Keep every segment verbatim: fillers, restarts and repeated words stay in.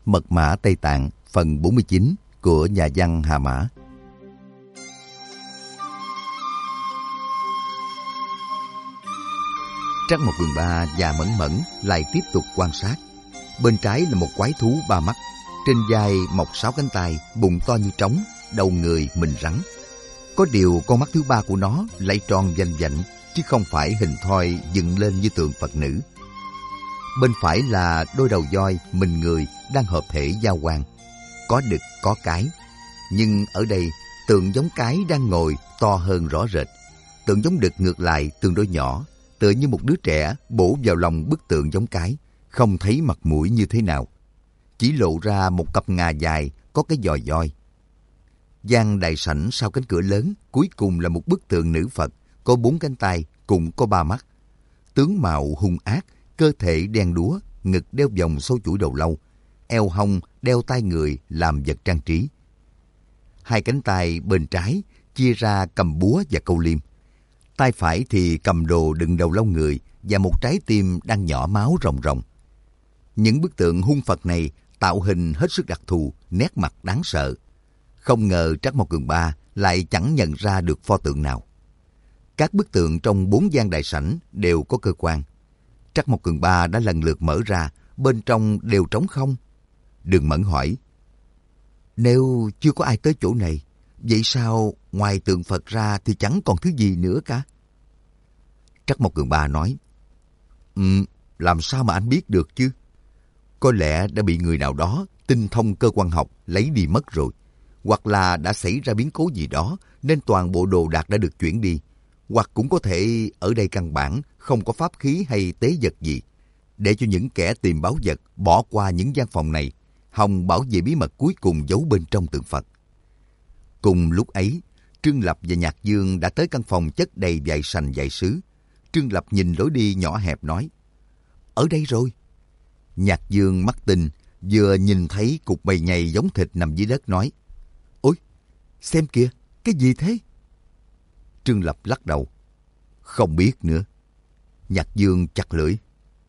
Mật mã Tây Tạng phần bốn mươi chín của nhà văn Hà Mã. Trắc Mộc Cường Ba và Mẫn Mẫn lại tiếp tục quan sát. Bên trái là một quái thú ba mắt, trên vai mọc sáu cánh tay, bụng to như trống, đầu người mình rắn. Có điều con mắt thứ ba của nó lại tròn vành vạnh, chứ không phải hình thoi dựng lên như tượng Phật nữ. Bên phải là đôi đầu voi mình người đang hợp thể giao hoan, có đực có cái. Nhưng ở đây tượng giống cái đang ngồi to hơn rõ rệt. Tượng giống đực ngược lại tương đối nhỏ, tựa như một đứa trẻ bổ vào lòng bức tượng giống cái, không thấy mặt mũi như thế nào, chỉ lộ ra một cặp ngà dài có cái giò voi. Gian đại sảnh sau cánh cửa lớn cuối cùng là một bức tượng nữ Phật, có bốn cánh tay, cũng có ba mắt. Tướng mạo hung ác, cơ thể đen đúa, ngực đeo vòng sâu chuỗi đầu lâu, eo hông đeo tai người làm vật trang trí. Hai cánh tay bên trái chia ra cầm búa và câu liêm. Tay phải thì cầm đồ đựng đầu lâu người và một trái tim đang nhỏ máu ròng ròng. Những bức tượng hung Phật này tạo hình hết sức đặc thù, nét mặt đáng sợ. Không ngờ Trắc Mộc Cường Ba lại chẳng nhận ra được pho tượng nào. Các bức tượng trong bốn gian đại sảnh đều có cơ quan. Trắc Mộc Cường Ba đã lần lượt mở ra, bên trong đều trống không. Đường Mẫn hỏi, nếu chưa có ai tới chỗ này, vậy sao ngoài tượng Phật ra thì chẳng còn thứ gì nữa cả? Trắc Mộc Cường Ba nói, Ừ, làm sao mà anh biết được chứ? Có lẽ đã bị người nào đó tinh thông cơ quan học lấy đi mất rồi. Hoặc là đã xảy ra biến cố gì đó nên toàn bộ đồ đạc đã được chuyển đi. Hoặc cũng có thể ở đây căn bản không có pháp khí hay tế vật gì. Để cho những kẻ tìm báu vật bỏ qua những gian phòng này, hòng bảo vệ bí mật cuối cùng giấu bên trong tượng Phật. Cùng lúc ấy, Trương Lập và Nhạc Dương đã tới căn phòng chất đầy vải sành vải sứ. Trương Lập nhìn lối đi nhỏ hẹp nói, ở đây rồi. Nhạc Dương mắt tinh, vừa nhìn thấy cục bầy nhầy giống thịt nằm dưới đất nói, ôi, xem kìa, cái gì thế? Trương Lập lắc đầu, không biết nữa. Nhạc Dương chặt lưỡi,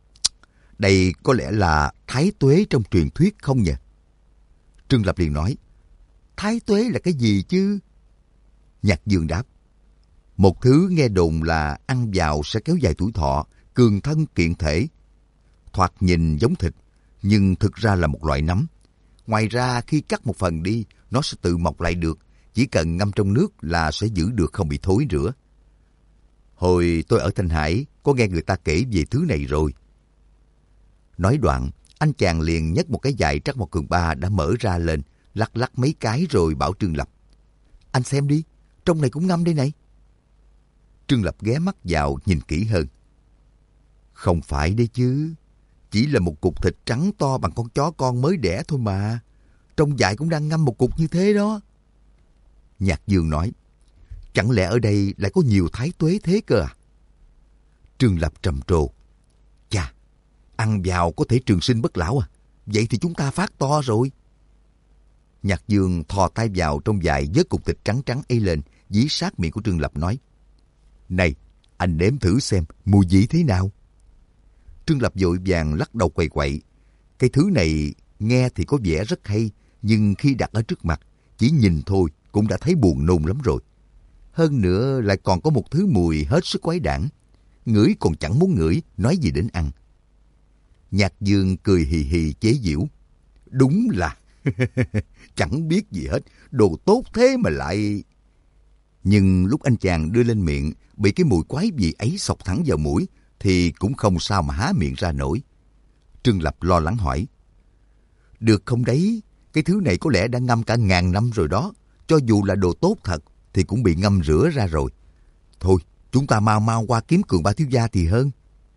đây có lẽ là thái tuế trong truyền thuyết không nhỉ? Trương Lập liền nói, thái tuế là cái gì chứ? Nhạc Dương đáp, một thứ nghe đồn là ăn vào sẽ kéo dài tuổi thọ, cường thân kiện thể. Thoạt nhìn giống thịt, nhưng thực ra là một loại nấm. Ngoài ra khi cắt một phần đi, nó sẽ tự mọc lại được. Chỉ cần ngâm trong nước là sẽ giữ được không bị thối rữa. Hồi tôi ở Thanh Hải có nghe người ta kể về thứ này rồi. Nói đoạn, anh chàng liền nhấc một cái dải Trắc Mộc Cường Ba đã mở ra lên, lắc lắc mấy cái rồi bảo Trương Lập, anh xem đi, trong này cũng ngâm đây này. Trương Lập ghé mắt vào nhìn kỹ hơn. Không phải đấy chứ, chỉ là một cục thịt trắng to bằng con chó con mới đẻ thôi mà. Trong dại cũng đang ngâm một cục như thế đó. Nhạc Dương nói, chẳng lẽ ở đây lại có nhiều thái tuế thế cơ à? Trương Lập trầm trồ, chà, ăn vào có thể trường sinh bất lão à? Vậy thì chúng ta phát to rồi. Nhạc Dương thò tay vào trong dại vớt cục thịt trắng trắng ấy lên, dí sát miệng của Trương Lập nói, này, anh nếm thử xem mùi vị thế nào. Trương Lập vội vàng lắc đầu quậy quậy. Cái thứ này nghe thì có vẻ rất hay, nhưng khi đặt ở trước mặt, chỉ nhìn thôi cũng đã thấy buồn nôn lắm rồi. Hơn nữa lại còn có một thứ mùi hết sức quái đản. Ngửi còn chẳng muốn ngửi, nói gì đến ăn. Nhạc Dương cười hì hì chế giễu. Đúng là chẳng biết gì hết, đồ tốt thế mà lại... Nhưng lúc anh chàng đưa lên miệng, bị cái mùi quái gì ấy xộc thẳng vào mũi, thì cũng không sao mà há miệng ra nổi. Trương Lập lo lắng hỏi, được không đấy, cái thứ này có lẽ đã ngâm cả ngàn năm rồi đó. Cho dù là đồ tốt thật, thì cũng bị ngâm rửa ra rồi. Thôi, chúng ta mau mau qua kiếm Cường Ba thiếu gia thì hơn.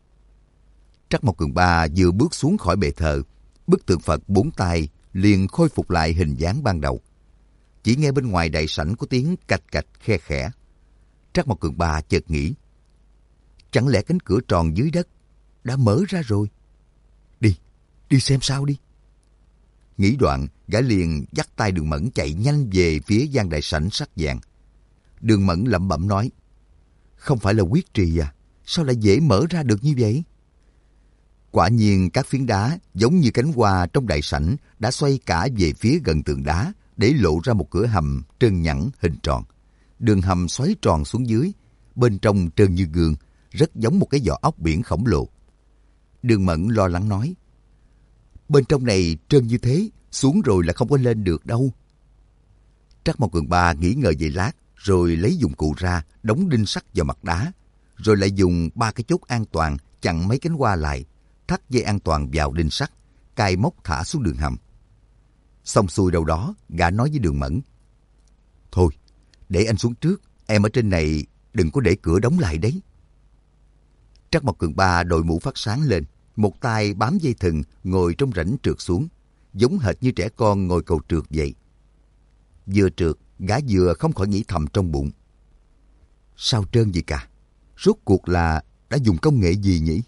Trắc Mộc Cường Ba vừa bước xuống khỏi bệ thờ, bức tượng Phật bốn tay liền khôi phục lại hình dáng ban đầu. Chỉ nghe bên ngoài đại sảnh có tiếng cạch cạch khe khẽ. Trắc Mộc Cường Ba chợt nghĩ, chẳng lẽ cánh cửa tròn dưới đất đã mở ra rồi? Đi, đi xem sao đi. Nghĩ đoạn, gã liền dắt tay Đường Mẫn chạy nhanh về phía gian đại sảnh sắt vàng. Đường Mẫn lẩm bẩm nói, không phải là quyết trì à? Sao lại dễ mở ra được như vậy? Quả nhiên các phiến đá giống như cánh hoa trong đại sảnh đã xoay cả về phía gần tường đá để lộ ra một cửa hầm trơn nhẵn hình tròn. Đường hầm xoáy tròn xuống dưới, bên trong trơn như gương, rất giống một cái vỏ ốc biển khổng lồ. Đường Mẫn lo lắng nói, bên trong này trơn như thế, xuống rồi là không có lên được đâu. Trắc Mộc Cường Ba nghĩ ngợi vài lát, rồi lấy dụng cụ ra, đóng đinh sắt vào mặt đá, rồi lại dùng ba cái chốt an toàn chặn mấy cánh hoa lại, thắt dây an toàn vào đinh sắt, cài móc thả xuống đường hầm. Xong xuôi đâu đó, gã nói với Đường Mẫn, thôi, để anh xuống trước, em ở trên này đừng có để cửa đóng lại đấy. Trắc Mộc Cường Ba đội mũ phát sáng lên, một tay bám dây thừng ngồi trong rãnh trượt xuống, giống hệt như trẻ con ngồi cầu trượt vậy. Vừa trượt, gã vừa không khỏi nghĩ thầm trong bụng, sao trơn vậy cả? Rốt cuộc là đã dùng công nghệ gì nhỉ?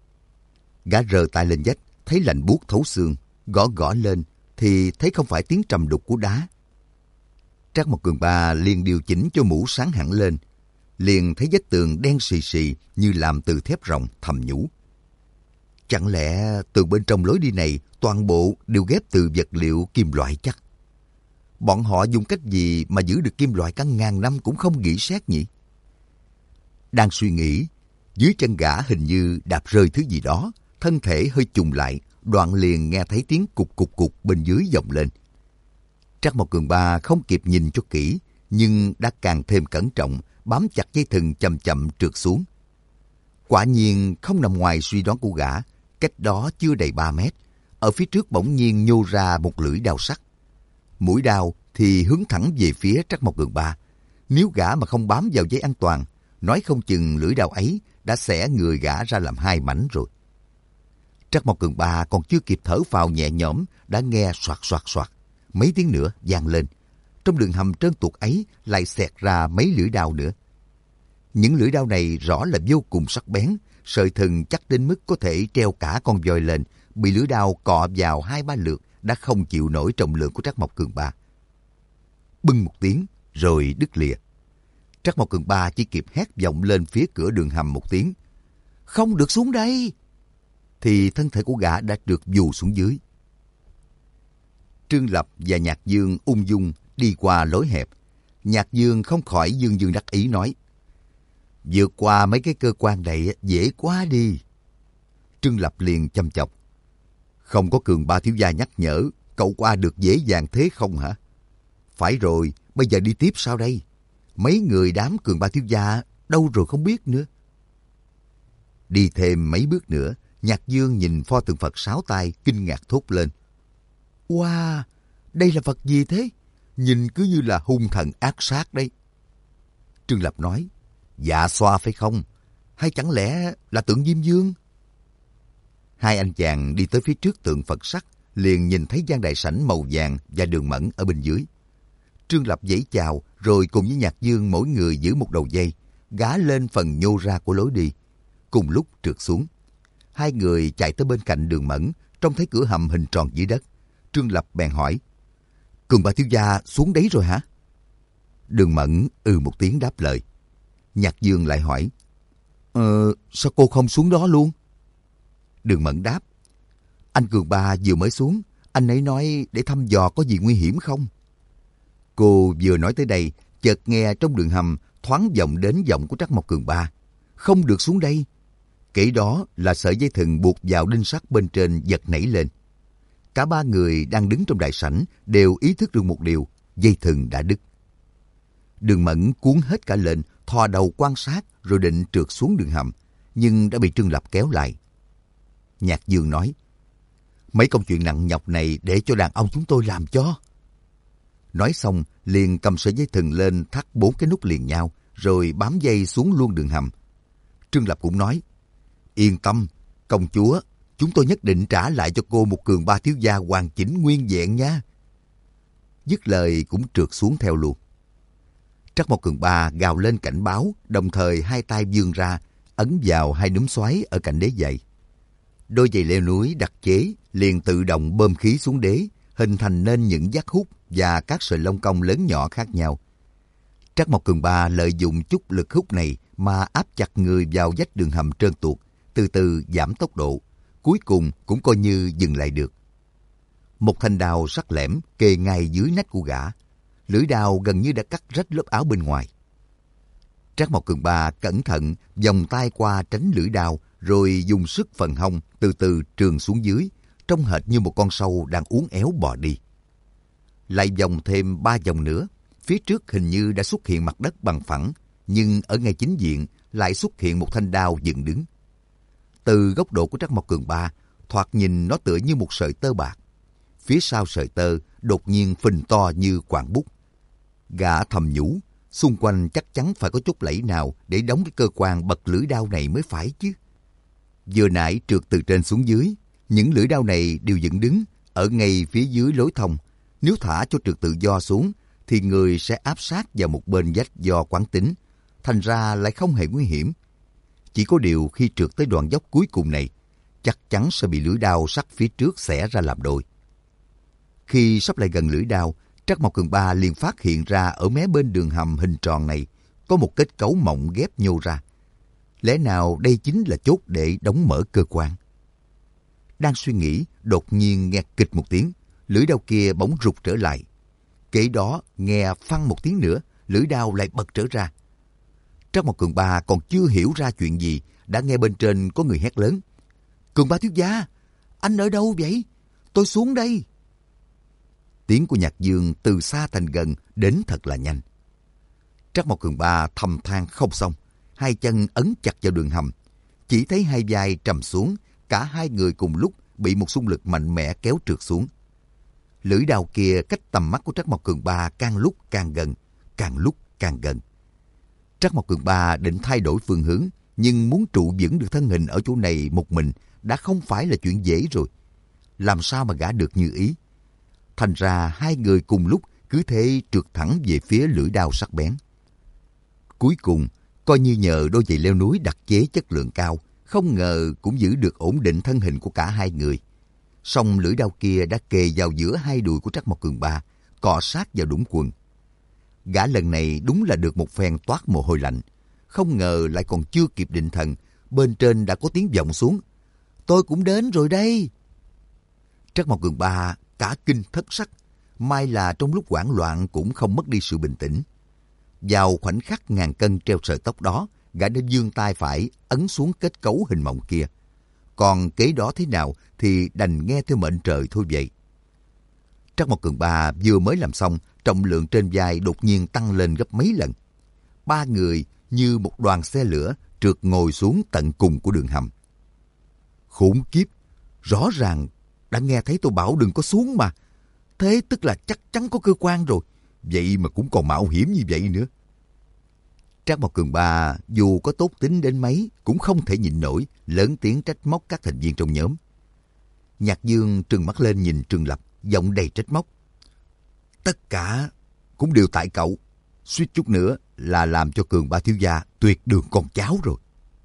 Gã rờ tay lên vách, thấy lạnh buốt thấu xương, gõ gõ lên thì thấy không phải tiếng trầm đục của đá. Trắc Mộc Cường Ba liền điều chỉnh cho mũ sáng hẳn lên, liền thấy vách tường đen xì xì như làm từ thép ròng, thầm nhủ, chẳng lẽ tường bên trong lối đi này toàn bộ đều ghép từ vật liệu kim loại chắc? Bọn họ dùng cách gì mà giữ được kim loại cả ngàn năm cũng không nghĩ xét nhỉ? Đang suy nghĩ, dưới chân gã hình như đạp rơi thứ gì đó, thân thể hơi chùng lại, đoạn liền nghe thấy tiếng cục cục cục bên dưới vọng lên. Trắc Mộc Cường Ba không kịp nhìn cho kỹ, nhưng đã càng thêm cẩn trọng, bám chặt dây thừng chậm chậm trượt xuống. Quả nhiên không nằm ngoài suy đoán của gã, cách đó chưa đầy ba mét, ở phía trước bỗng nhiên nhô ra một lưỡi đao sắt. Mũi đao thì hướng thẳng về phía Trắc Mộc Cường Ba. Nếu gã mà không bám vào dây an toàn, nói không chừng lưỡi đao ấy đã xẻ người gã ra làm hai mảnh rồi. Trắc Mộc Cường Ba còn chưa kịp thở phào nhẹ nhõm, đã nghe soạt soạt soạt, mấy tiếng nữa vang lên. Trong đường hầm trơn tuột ấy lại xẹt ra mấy lưỡi đao nữa. Những lưỡi đao này rõ là vô cùng sắc bén, sợi thừng chắc đến mức có thể treo cả con voi lên, bị lưỡi đao cọ vào hai ba lượt đã không chịu nổi trọng lượng của Trắc Mộc Cường Ba. Bưng một tiếng rồi đứt lìa. Trắc Mộc Cường Ba chỉ kịp hét vọng lên phía cửa đường hầm một tiếng, không được xuống đây, thì thân thể của gã đã trượt vù xuống dưới. Trương Lập và Nhạc Dương ung dung đi qua lối hẹp. Nhạc Dương không khỏi dương dương đắc ý nói, vượt qua mấy cái cơ quan này dễ quá đi. Trương Lập liền chăm chọc, không có Cường Ba thiếu gia nhắc nhở, cậu qua được dễ dàng thế không hả? Phải rồi, bây giờ đi tiếp sao đây? Mấy người đám Cường Ba thiếu gia đâu rồi không biết nữa. Đi thêm mấy bước nữa, Nhạc Dương nhìn pho tượng Phật sáu tay kinh ngạc thốt lên, wow, đây là Phật gì thế? Nhìn cứ như là hung thần ác sát đấy. Trương Lập nói, dạ xoa phải không? Hay chẳng lẽ là tượng Diêm Vương? Hai anh chàng đi tới phía trước tượng Phật sắt, liền nhìn thấy gian đại sảnh màu vàng và Đường Mẫn ở bên dưới. Trương Lập vẫy chào, rồi cùng với Nhạc Dương mỗi người giữ một đầu dây, gá lên phần nhô ra của lối đi. Cùng lúc trượt xuống. Hai người chạy tới bên cạnh Đường Mẫn, trông thấy cửa hầm hình tròn dưới đất. Trương Lập bèn hỏi, Cường Ba thiếu gia xuống đấy rồi hả? Đường Mẫn ừ một tiếng đáp lời. Nhạc Dương lại hỏi, Ờ, sao cô không xuống đó luôn? Đường Mẫn đáp, anh Cường Ba vừa mới xuống, anh ấy nói để thăm dò có gì nguy hiểm không? Cô vừa nói tới đây, chợt nghe trong đường hầm thoáng vọng đến giọng của Trắc Mộc Cường Ba, không được xuống đây. Kể đó là sợi dây thừng buộc vào đinh sắt bên trên giật nảy lên. Cả ba người đang đứng trong đại sảnh đều ý thức được một điều, dây thừng đã đứt. Đường Mẫn cuốn hết cả lên, thò đầu quan sát rồi định trượt xuống đường hầm, nhưng đã bị Trương Lập kéo lại. Nhạc Dương nói, mấy công chuyện nặng nhọc này để cho đàn ông chúng tôi làm cho. Nói xong liền cầm sợi dây thừng lên thắt bốn cái nút liền nhau, rồi bám dây xuống luôn đường hầm. Trương Lập cũng nói, yên tâm, công chúa, chúng tôi nhất định trả lại cho cô một Cường Ba thiếu gia hoàn chỉnh nguyên vẹn nha. Dứt lời cũng trượt xuống theo luôn. Trắc Mộc Cường Ba gào lên cảnh báo, đồng thời hai tay vươn ra, ấn vào hai núm xoáy ở cạnh đế giày. Đôi giày leo núi đặc chế liền tự động bơm khí xuống đế, hình thành nên những giác hút và các sợi lông công lớn nhỏ khác nhau. Trắc Mộc Cường Ba lợi dụng chút lực hút này mà áp chặt người vào vách đường hầm trơn tuột, từ từ giảm tốc độ, cuối cùng cũng coi như dừng lại được. Một thanh đao sắc lẻm kề ngay dưới nách của gã. Lưỡi đao gần như đã cắt rách lớp áo bên ngoài. Trác Mộc Cường Ba cẩn thận vòng tay qua tránh lưỡi đao, rồi dùng sức phần hông từ từ trườn xuống dưới, trông hệt như một con sâu đang uốn éo bò đi. Lại vòng thêm ba vòng nữa, phía trước hình như đã xuất hiện mặt đất bằng phẳng, nhưng ở ngay chính diện lại xuất hiện một thanh đao dựng đứng. Từ góc độ của Trác Mộc Cường Ba, thoạt nhìn nó tựa như một sợi tơ bạc. Phía sau sợi tơ đột nhiên phình to như quặng bút. Gã thầm nhủ, xung quanh chắc chắn phải có chút lẫy nào để đóng cái cơ quan bật lưỡi đao này mới phải chứ. Vừa nãy trượt từ trên xuống dưới, những lưỡi đao này đều dựng đứng ở ngay phía dưới lối thông. Nếu thả cho trượt tự do xuống, thì người sẽ áp sát vào một bên vách do quán tính, thành ra lại không hề nguy hiểm. Chỉ có điều khi trượt tới đoạn dốc cuối cùng này, chắc chắn sẽ bị lưỡi đao sắt phía trước xẻ ra làm đôi. Khi sắp lại gần lưỡi đao, Trác Mộc Cường Ba liền phát hiện ra ở mé bên đường hầm hình tròn này có một kết cấu mỏng ghép nhô ra. Lẽ nào đây chính là chốt để đóng mở cơ quan? Đang suy nghĩ, đột nhiên nghe kịch một tiếng, lưỡi đao kia bỗng rụt trở lại. Kế đó nghe phăng một tiếng nữa, lưỡi đao lại bật trở ra. Trác Mộc Cường Ba còn chưa hiểu ra chuyện gì, đã nghe bên trên có người hét lớn: "Cường Ba thiếu gia, anh ở đâu vậy? Tôi xuống đây." Tiếng của Nhạc Dương từ xa thành gần đến thật là nhanh. Trác Mộc Cường Ba thầm than không xong, hai chân ấn chặt vào đường hầm, chỉ thấy hai vai trầm xuống, cả hai người cùng lúc bị một xung lực mạnh mẽ kéo trượt xuống. Lưỡi đao kia cách tầm mắt của Trác Mộc Cường Ba càng lúc càng gần, càng lúc càng gần. Trác Mộc Cường Ba định thay đổi phương hướng, nhưng muốn trụ vững được thân hình ở chỗ này một mình đã không phải là chuyện dễ rồi. Làm sao mà gã được như ý? Thành ra hai người cùng lúc cứ thế trượt thẳng về phía lưỡi đao sắc bén. Cuối cùng, coi như nhờ đôi giày leo núi đặc chế chất lượng cao, không ngờ cũng giữ được ổn định thân hình của cả hai người. Song lưỡi đao kia đã kề vào giữa hai đùi của Trác Mộc Cường Ba, cọ sát vào đũng quần. Gã lần này đúng là được một phen toát mồ hôi lạnh. Không ngờ lại còn chưa kịp định thần, bên trên đã có tiếng vọng xuống: "Tôi cũng đến rồi đây." Trác Mộc Cường Ba cả kinh thất sắc, may là trong lúc hoảng loạn cũng không mất đi sự bình tĩnh. Vào khoảnh khắc ngàn cân treo sợi tóc đó, gã đã giương tay phải ấn xuống kết cấu hình mộng kia. Còn kế đó thế nào thì đành nghe theo mệnh trời thôi vậy. Trác Mộc Cường Ba vừa mới làm xong, trọng lượng trên vai đột nhiên tăng lên gấp mấy lần. Ba người như một đoàn xe lửa trượt ngồi xuống tận cùng của đường hầm. Khốn kiếp, rõ ràng đã nghe thấy tôi bảo đừng có xuống mà. Thế tức là chắc chắn có cơ quan rồi. Vậy mà cũng còn mạo hiểm như vậy nữa. Trác Mộc Cường Ba dù có tốt tính đến mấy cũng không thể nhịn nổi, lớn tiếng trách móc các thành viên trong nhóm. Nhạc Dương trừng mắt lên nhìn Trương Lập, giọng đầy trách móc: "Tất cả cũng đều tại cậu. Suýt chút nữa là làm cho Cường Ba thiếu gia tuyệt đường con cháu rồi."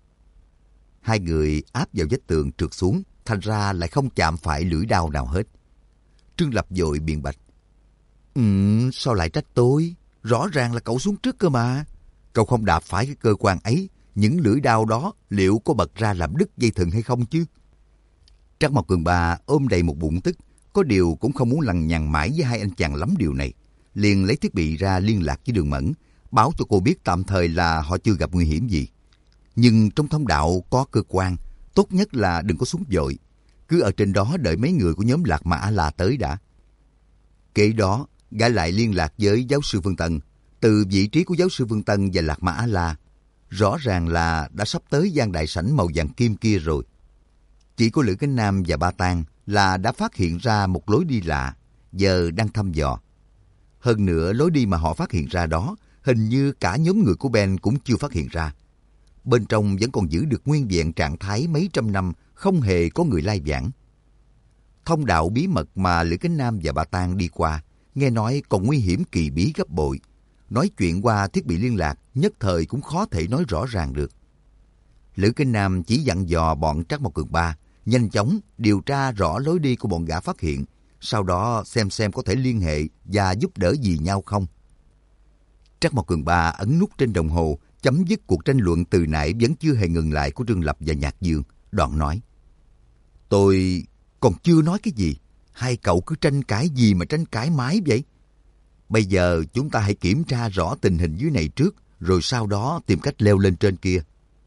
Hai người áp vào vách tường trượt xuống, thành ra lại không chạm phải lưỡi đao nào hết. Trương Lập vội biện bạch: Ừ, sao lại trách tôi? Rõ ràng là cậu xuống trước cơ mà. Cậu không đạp phải cái cơ quan ấy, những lưỡi đao đó liệu có bật ra làm đứt dây thừng hay không chứ? Trác Mộc Cường Ba ôm đầy một bụng tức, có điều cũng không muốn lằng nhằng mãi với hai anh chàng lắm điều này. Liền lấy thiết bị ra liên lạc với Đường Mẫn, báo cho cô biết tạm thời là họ chưa gặp nguy hiểm gì. Nhưng trong thông đạo có cơ quan, tốt nhất là đừng có xuống vội. Cứ ở trên đó đợi mấy người của nhóm Lạc Mã là tới đã. Kế đó, gã lại liên lạc với giáo sư Vương Tân. Từ vị trí của giáo sư Vương Tân và Lạc Mã La, rõ ràng là đã sắp tới gian đại sảnh màu vàng kim kia rồi. Chỉ có Lữ Cánh Nam và Ba Tang là đã phát hiện ra một lối đi lạ, giờ đang thăm dò. Hơn nữa, lối đi mà họ phát hiện ra đó, hình như cả nhóm người của Ben cũng chưa phát hiện ra. Bên trong vẫn còn giữ được nguyên vẹn trạng thái mấy trăm năm, không hề có người lai vãng. Thông đạo bí mật mà Lữ Cánh Nam và Ba Tang đi qua, nghe nói còn nguy hiểm kỳ bí gấp bội. Nói chuyện qua thiết bị liên lạc, nhất thời cũng khó thể nói rõ ràng được. Lữ Cánh Nam chỉ dặn dò bọn Trác Mộc Cường Ba nhanh chóng điều tra rõ lối đi của bọn gã phát hiện, sau đó xem xem có thể liên hệ và giúp đỡ gì nhau không. Trác Mộc Cường Ba ấn nút trên đồng hồ, chấm dứt cuộc tranh luận từ nãy vẫn chưa hề ngừng lại của Trương Lập và Nhạc Dương, đoạn nói: Tôi còn chưa nói cái gì. Hai cậu cứ tranh cãi gì mà tranh cãi mãi vậy? Bây giờ chúng ta hãy kiểm tra rõ tình hình dưới này trước, rồi sau đó tìm cách leo lên trên kia.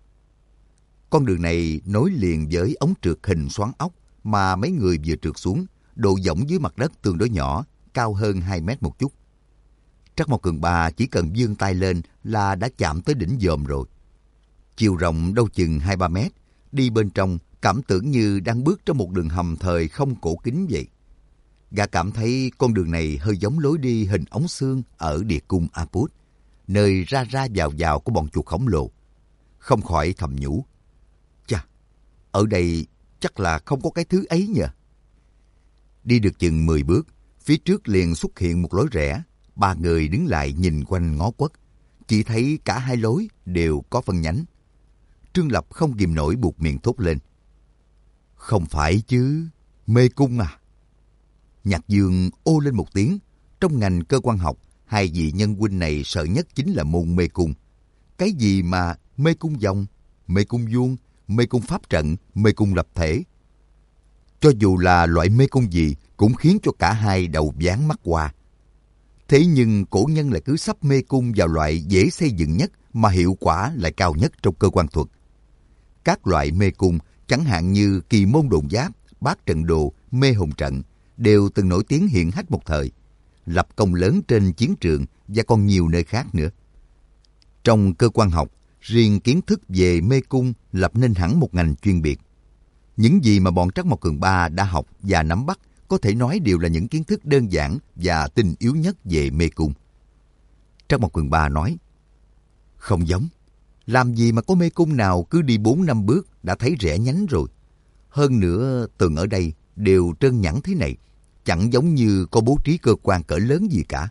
Con đường này nối liền với ống trượt hình xoắn ốc mà mấy người vừa trượt xuống, độ dõng dưới mặt đất tương đối nhỏ, cao hơn hai mét một chút. Trắc Mộc Cường Ba chỉ cần vươn tay lên là đã chạm tới đỉnh dòm rồi. Chiều rộng đâu chừng hai ba mét, đi bên trong cảm tưởng như đang bước trong một đường hầm thời không cổ kính vậy. Gã cảm thấy con đường này hơi giống lối đi hình ống xương ở địa cung Aput, nơi ra ra vào vào của bọn chuột khổng lồ. Không khỏi thầm nhủ, chà, ở đây chắc là không có cái thứ ấy nhờ. Đi được chừng mười bước, phía trước liền xuất hiện một lối rẽ. Ba người đứng lại nhìn quanh ngó quất, chỉ thấy cả hai lối đều có phân nhánh. Trương Lập không kìm nổi buột miệng thốt lên. Không phải chứ, mê cung à? Nhạc Dương ô lên một tiếng. Trong ngành cơ quan học, hai vị nhân huynh này sợ nhất chính là môn mê cung. Cái gì mà mê cung vòng, mê cung vuông, mê cung pháp trận, mê cung lập thể. Cho dù là loại mê cung gì cũng khiến cho cả hai đầu váng mắt hoa. Thế nhưng cổ nhân lại cứ sắp mê cung vào loại dễ xây dựng nhất mà hiệu quả lại cao nhất trong cơ quan thuật. Các loại mê cung, chẳng hạn như kỳ môn độn giáp, bát trận đồ, mê hồn trận, đều từng nổi tiếng hiển hách một thời, lập công lớn trên chiến trường và còn nhiều nơi khác nữa. Trong cơ quan học, riêng kiến thức về mê cung lập nên hẳn một ngành chuyên biệt. Những gì mà bọn Trắc Mộc Cường Ba đã học và nắm bắt có thể nói đều là những kiến thức đơn giản và tinh yếu nhất về mê cung. Trắc Mộc Cường Ba nói, không giống. Làm gì mà có mê cung nào cứ đi bốn năm bước đã thấy rẽ nhánh rồi. Hơn nữa, tường ở đây đều trơn nhẵn thế này, chẳng giống như có bố trí cơ quan cỡ lớn gì cả.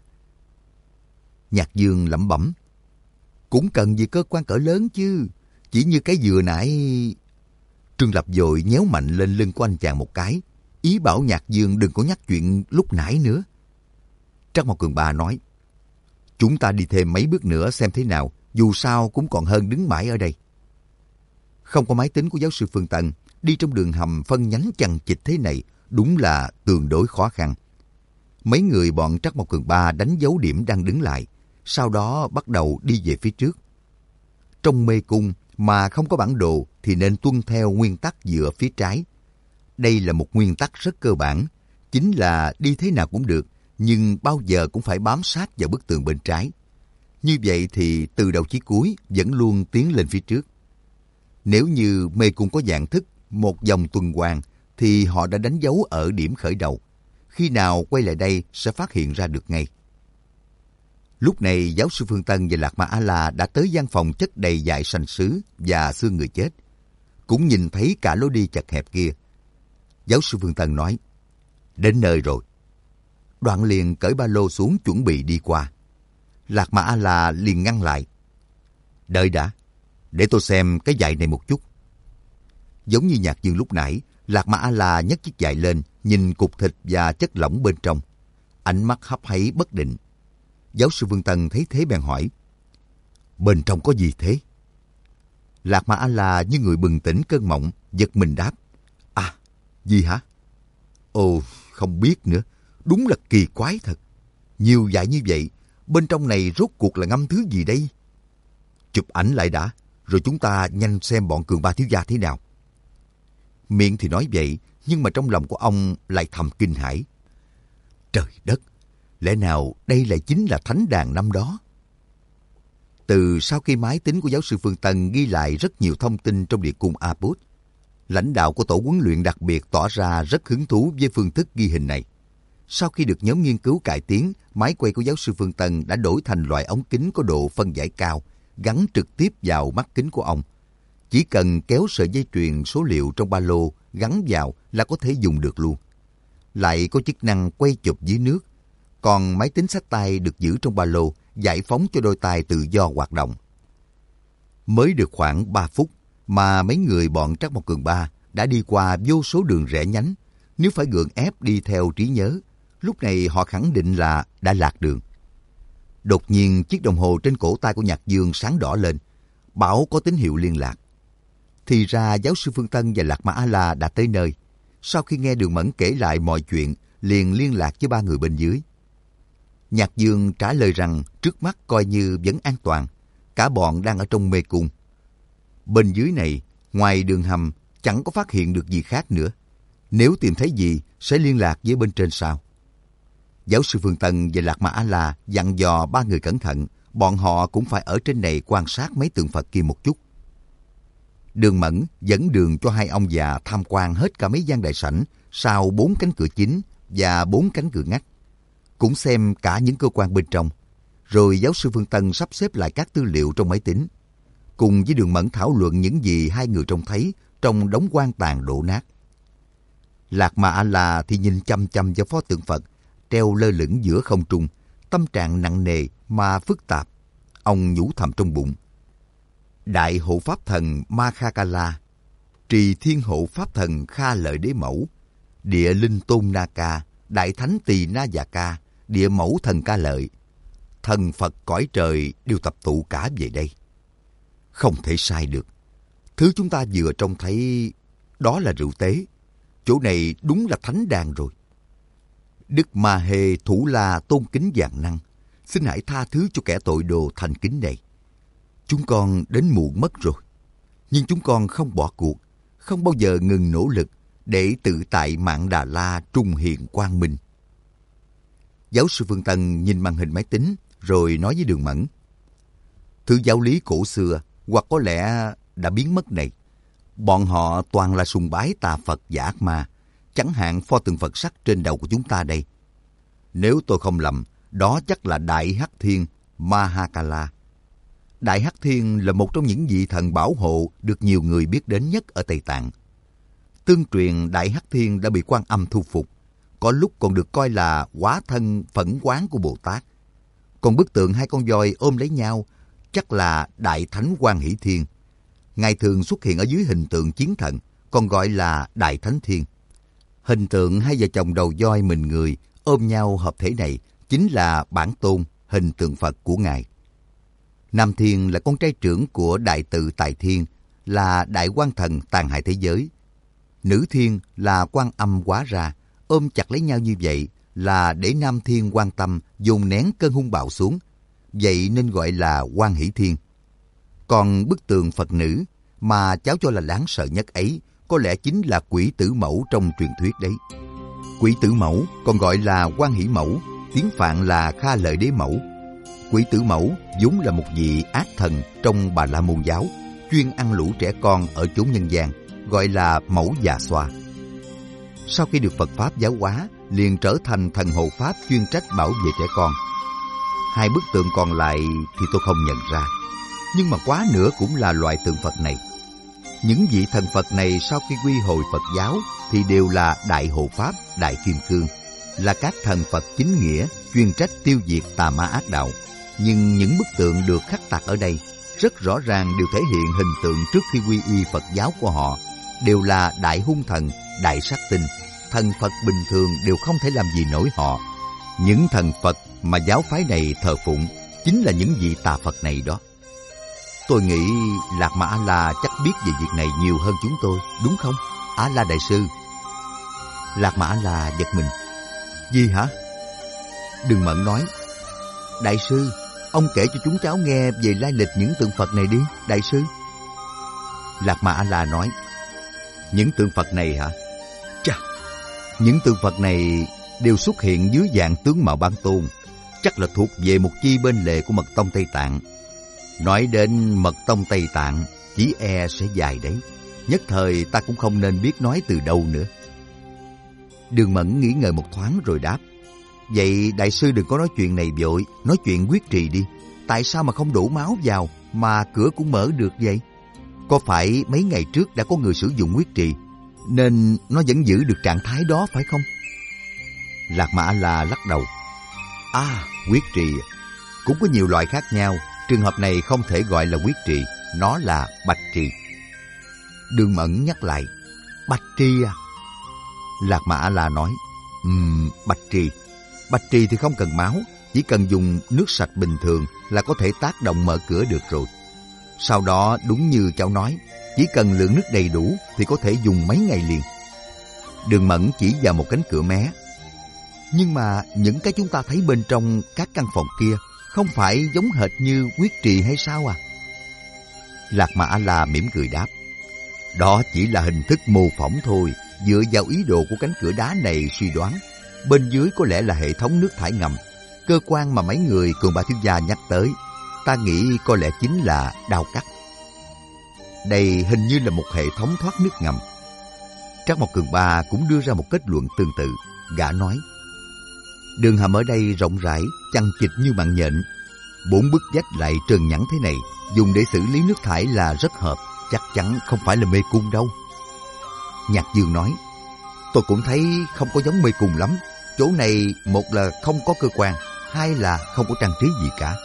Nhạc Dương lẩm bẩm, cũng cần gì cơ quan cỡ lớn chứ, chỉ như cái vừa nãy. Trương Lập vội nhéo mạnh lên lưng của anh chàng một cái, ý bảo Nhạc Dương đừng có nhắc chuyện lúc nãy nữa. Trắc Mộc Cường Ba nói, chúng ta đi thêm mấy bước nữa xem thế nào, dù sao cũng còn hơn đứng mãi ở đây. Không có máy tính của giáo sư Phương Tân, đi trong đường hầm phân nhánh chằng chịt thế này đúng là tương đối khó khăn. Mấy người bọn Trắc Mộc Cường Ba đánh dấu điểm đang đứng lại, sau đó bắt đầu đi về phía trước. Trong mê cung mà không có bản đồ thì nên tuân theo nguyên tắc dựa phía trái. Đây là một nguyên tắc rất cơ bản, chính là đi thế nào cũng được, nhưng bao giờ cũng phải bám sát vào bức tường bên trái. Như vậy thì từ đầu chí cuối vẫn luôn tiến lên phía trước. Nếu như mê cung có dạng thức một vòng tuần hoàn thì họ đã đánh dấu ở điểm khởi đầu. Khi nào quay lại đây sẽ phát hiện ra được ngay. Lúc này giáo sư Phương Tân và Lạc Ma A-la đã tới gian phòng chất đầy dại sành sứ và xương người chết. Cũng nhìn thấy cả lối đi chật hẹp kia. Giáo sư Phương Tân nói, đến nơi rồi. Đoạn liền cởi ba lô xuống chuẩn bị đi qua. Lạc Ma A-la liền ngăn lại. Đợi đã, để tôi xem cái dại này một chút. Giống như Nhạc Dương lúc nãy, Lạc Ma A-la nhấc chiếc dại lên, nhìn cục thịt và chất lỏng bên trong. Ánh mắt hấp háy bất định. Giáo sư Phương Tân thấy thế bèn hỏi, bên trong có gì thế? Lạc Ma A-la như người bừng tỉnh cơn mộng, giật mình đáp, à, gì hả? Ồ, không biết nữa, đúng là kỳ quái thật. Nhiều dại như vậy, bên trong này rốt cuộc là ngâm thứ gì đây? Chụp ảnh lại đã, rồi chúng ta nhanh xem bọn Cường Ba thiếu gia thế nào. Miệng thì nói vậy, nhưng mà trong lòng của ông lại thầm kinh hãi. Trời đất, lẽ nào đây lại chính là thánh đàn năm đó? Từ sau khi máy tính của giáo sư Phương Tân ghi lại rất nhiều thông tin trong địa cung Aput, lãnh đạo của tổ huấn luyện đặc biệt tỏ ra rất hứng thú với phương thức ghi hình này. Sau khi được nhóm nghiên cứu cải tiến, máy quay của giáo sư Phương Tân đã đổi thành loại ống kính có độ phân giải cao, gắn trực tiếp vào mắt kính của ông. Chỉ cần kéo sợi dây chuyền số liệu trong ba lô gắn vào là có thể dùng được luôn. Lại có chức năng quay chụp dưới nước. Còn máy tính xách tay được giữ trong ba lô, giải phóng cho đôi tay tự do hoạt động. Mới được khoảng ba phút mà mấy người bọn Trắc Mộc Cường Ba đã đi qua vô số đường rẽ nhánh. Nếu phải gượng ép đi theo trí nhớ, lúc này họ khẳng định là đã lạc đường. Đột nhiên chiếc đồng hồ trên cổ tay của Nhạc Dương sáng đỏ lên, bảo có tín hiệu liên lạc. Thì ra giáo sư Phương Tân và Lạc Ma A-la đã tới nơi. sau khi nghe Đường Mẫn kể lại mọi chuyện, liền liên lạc với ba người bên dưới. Nhạc Dương trả lời rằng trước mắt coi như vẫn an toàn, cả bọn đang ở trong mê cung. Bên dưới này, ngoài đường hầm, chẳng có phát hiện được gì khác nữa. Nếu tìm thấy gì, sẽ liên lạc với bên trên sau. Giáo sư Phương Tân và Lạc Ma A-la dặn dò ba người cẩn thận, bọn họ cũng phải ở trên này quan sát mấy tượng Phật kia một chút. Đường Mẫn dẫn đường cho hai ông già tham quan hết cả mấy gian đại sảnh sau bốn cánh cửa chính và bốn cánh cửa ngách, cũng xem cả những cơ quan bên trong. Rồi giáo sư Phương Tân sắp xếp lại các tư liệu trong máy tính, cùng với Đường Mẫn thảo luận những gì hai người trông thấy trong đống quan tàn đổ nát. Lạc Ma A-la thì nhìn chăm chăm vào pho tượng Phật treo lơ lửng giữa không trung, tâm trạng nặng nề mà phức tạp. Ông nhủ thầm trong bụng: Đại hộ pháp thần Mahakala, trì thiên hộ pháp thần Kha Lợi Đế Mẫu, địa linh tôn Na Ca, đại thánh Tỳ Na Già Ca, địa mẫu thần Ca Lợi, thần Phật cõi trời đều tập tụ cả về đây. Không thể sai được. Thứ chúng ta vừa trông thấy đó là rượu tế. Chỗ này đúng là thánh đàn rồi. Đức Ma Hê Thủ La tôn kính vạn năng, xin hãy tha thứ cho kẻ tội đồ thành kính này. Chúng con đến muộn mất rồi, nhưng chúng con không bỏ cuộc, không bao giờ ngừng nỗ lực để tự tại Mạn Đà La trung hiện quang minh. Giáo sư Phương Tân nhìn màn hình máy tính rồi nói với Đường Mẫn: Thứ giáo lý cổ xưa hoặc có lẽ đã biến mất này, bọn họ toàn là sùng bái tà Phật và ác ma, chẳng hạn pho tượng Phật sắt trên đầu của chúng ta đây. Nếu tôi không lầm, đó chắc là Đại Hắc Thiên Mahakala. Đại Hắc Thiên là một trong những vị thần bảo hộ được nhiều người biết đến nhất ở Tây Tạng. Tương truyền Đại Hắc Thiên đã bị Quan Âm thu phục, có lúc còn được coi là hóa thân phẫn oán của Bồ Tát. Còn bức tượng hai con voi ôm lấy nhau chắc là Đại Thánh Quan Hỷ Thiên. Ngài thường xuất hiện ở dưới hình tượng chiến thần, còn gọi là Đại Thánh Thiên. Hình tượng hai vợ chồng đầu voi mình người ôm nhau hợp thể này chính là bản tôn hình tượng Phật của Ngài. Nam Thiên là con trai trưởng của Đại Tự Tại Thiên, là đại quan thần tàn hại thế giới. Nữ Thiên là Quan Âm hóa ra, ôm chặt lấy nhau như vậy là để Nam Thiên quan tâm dồn nén cơn hung bạo xuống, vậy nên gọi là Quan Hỷ Thiên. Còn bức tượng Phật nữ mà cháu cho là đáng sợ nhất ấy có lẽ chính là Quỷ Tử Mẫu trong truyền thuyết đấy. Quỷ Tử Mẫu còn gọi là Quan Hỷ Mẫu, tiếng Phạn là Kha Lợi Đế Mẫu. Quỷ Tử Mẫu vốn là một vị ác thần trong Bà La Môn giáo, chuyên ăn lũ trẻ con ở chốn nhân gian, gọi là Mẫu Già Xoa. Sau khi được Phật Pháp giáo hóa, liền trở thành thần hộ Pháp chuyên trách bảo vệ trẻ con. Hai bức tượng còn lại thì tôi không nhận ra, nhưng mà quá nữa cũng là loại tượng Phật này. Những vị thần Phật này sau khi quy hồi Phật giáo thì đều là Đại Hộ Pháp, Đại Kim Cương, là các thần Phật chính nghĩa chuyên trách tiêu diệt tà ma ác đạo. Nhưng những bức tượng được khắc tạc ở đây rất rõ ràng đều thể hiện hình tượng trước khi quy y Phật giáo của họ, đều là đại hung thần, đại sát tinh. Thần Phật bình thường đều không thể làm gì nổi họ. Những thần Phật mà giáo phái này thờ phụng chính là những vị tà Phật này đó. Tôi nghĩ Lạc Ma A-la chắc biết về việc này nhiều hơn chúng tôi, đúng không, A-la đại sư? Lạc Ma A-la giật mình. Gì hả? Đường Mẫn nói: Đại sư, ông kể cho chúng cháu nghe về lai lịch những tượng Phật này đi, đại sư. Lạc Ma A-la nói: Những tượng Phật này hả? Chà, những tượng Phật này đều xuất hiện dưới dạng tướng mạo Ban Tôn, chắc là thuộc về một chi bên lề của Mật Tông Tây Tạng. Nói đến Mật Tông Tây Tạng, chỉ e sẽ dài đấy. Nhất thời ta cũng không nên biết nói từ đâu nữa. Đường Mẫn nghĩ ngợi một thoáng rồi đáp: Vậy đại sư đừng có nói chuyện này vội, nói chuyện quyết trì đi. Tại sao mà không đổ máu vào mà cửa cũng mở được vậy? Có phải mấy ngày trước đã có người sử dụng quyết trì nên nó vẫn giữ được trạng thái đó phải không? Lạc Ma A-la lắc đầu: À, quyết trì cũng có nhiều loại khác nhau. Trường hợp này không thể gọi là quyết trì, nó là bạch trì. Đường Mẫn nhắc lại: Bạch trì à? Lạc Ma A-la nói: Ừm, bạch trì. Bạch trì thì không cần máu, chỉ cần dùng nước sạch bình thường là có thể tác động mở cửa được rồi. Sau đó đúng như cháu nói, chỉ cần lượng nước đầy đủ thì có thể dùng mấy ngày liền. Đường Mẫn chỉ vào một cánh cửa mé. Nhưng mà những cái chúng ta thấy bên trong các căn phòng kia không phải giống hệt như huyết trì hay sao à? Lạc Mà A-la mỉm cười đáp. Đó chỉ là hình thức mô phỏng thôi. Dựa vào ý đồ của cánh cửa đá này suy đoán, bên dưới có lẽ là hệ thống nước thải ngầm. Cơ quan mà mấy người Cường Ba thiếu gia nhắc tới, ta nghĩ có lẽ chính là đao cắt. Đây hình như là một hệ thống thoát nước ngầm. Trác Mộc Cường Ba cũng đưa ra một kết luận tương tự. Gã nói, đường hầm ở đây rộng rãi, chằng chịt như mạng nhện. Bốn bức vách lại trơn nhẵn thế này, dùng để xử lý nước thải là rất hợp. Chắc chắn không phải là mê cung đâu. Nhạc Dương nói, tôi cũng thấy không có giống mê cung lắm. Chỗ này một là không có cơ quan, hai là không có trang trí gì cả.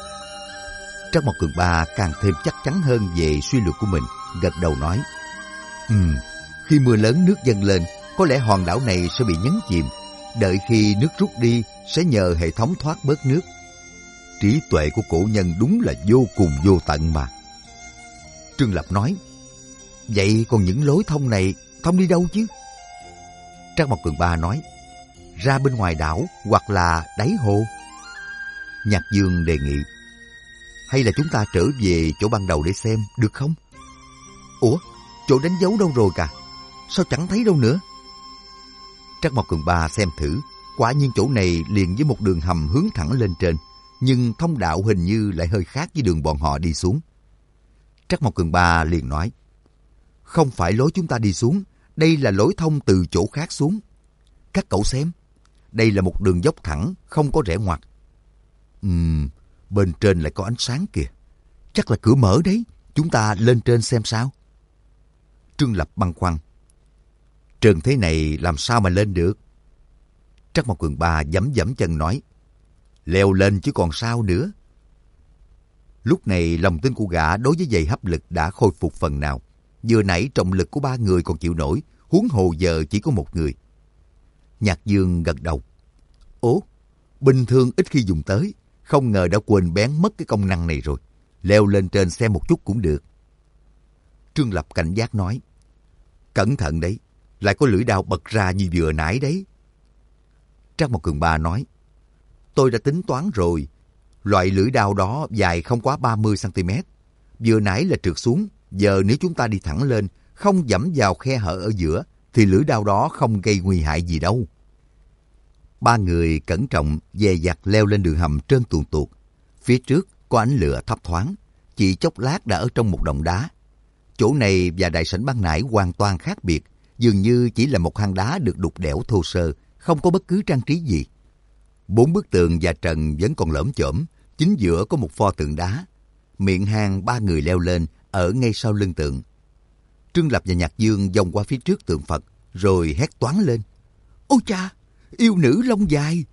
Trác Mộc Cường Ba càng thêm chắc chắn hơn về suy luận của mình, gật đầu nói, Ừm, khi mưa lớn nước dâng lên, có lẽ hòn đảo này sẽ bị nhấn chìm. Đợi khi nước rút đi, sẽ nhờ hệ thống thoát bớt nước. Trí tuệ của cổ nhân đúng là vô cùng vô tận mà. Trương Lập nói, vậy còn những lối thông này thông đi đâu chứ? Trác Mộc Cường Ba nói, ra bên ngoài đảo hoặc là đáy hồ. Nhạc Dương đề nghị, hay là chúng ta trở về chỗ ban đầu để xem, được không? Ủa, chỗ đánh dấu đâu rồi cả? Sao chẳng thấy đâu nữa? Trác Mộc Cường Ba xem thử, quả nhiên chỗ này liền với một đường hầm hướng thẳng lên trên, nhưng thông đạo hình như lại hơi khác với đường bọn họ đi xuống. Trác Mộc Cường Ba liền nói, không phải lối chúng ta đi xuống, đây là lối thông từ chỗ khác xuống. Các cậu xem, đây là một đường dốc thẳng, không có rẽ ngoặt. Ừm, bên trên lại có ánh sáng kìa. Chắc là cửa mở đấy, chúng ta lên trên xem sao. Trương Lập băn khoăn, trơn thế này làm sao mà lên được? Trác Mộc Cường Ba giẫm giẫm chân nói, leo lên chứ còn sao nữa. Lúc này lòng tin của gã đối với giày hấp lực đã khôi phục phần nào. Vừa nãy trọng lực của ba người còn chịu nổi, huống hồ giờ chỉ có một người. Nhạc Dương gật đầu. Ố, bình thường ít khi dùng tới, không ngờ đã quên bén mất cái công năng này rồi. Leo lên trên xem một chút cũng được. Trương Lập cảnh giác nói, cẩn thận đấy, lại có lưỡi đao bật ra như vừa nãy đấy. Trác Mộc Cường Ba nói, tôi đã tính toán rồi, loại lưỡi đao đó dài không quá ba mươi xăng ti mét. Vừa nãy là trượt xuống, giờ nếu chúng ta đi thẳng lên, không dẫm vào khe hở ở giữa, thì lưỡi đao đó không gây nguy hại gì đâu. Ba người cẩn trọng dè dặt leo lên đường hầm trơn tuồn tuột. Phía trước có ánh lửa thấp thoáng, chỉ chốc lát đã ở trong một động đá. Chỗ này và đại sảnh ban nãy hoàn toàn khác biệt, dường như chỉ là một hang đá được đục đẽo thô sơ, không có bất cứ trang trí gì. Bốn bức tường và trần vẫn còn lởm chởm, chính giữa có một pho tượng đá. Miệng hang ba người leo lên, ở ngay sau lưng tượng. Trương Lập và Nhạc Dương vòng qua phía trước tượng Phật, rồi hét toáng lên. Ôi cha, yêu nữ lông dài!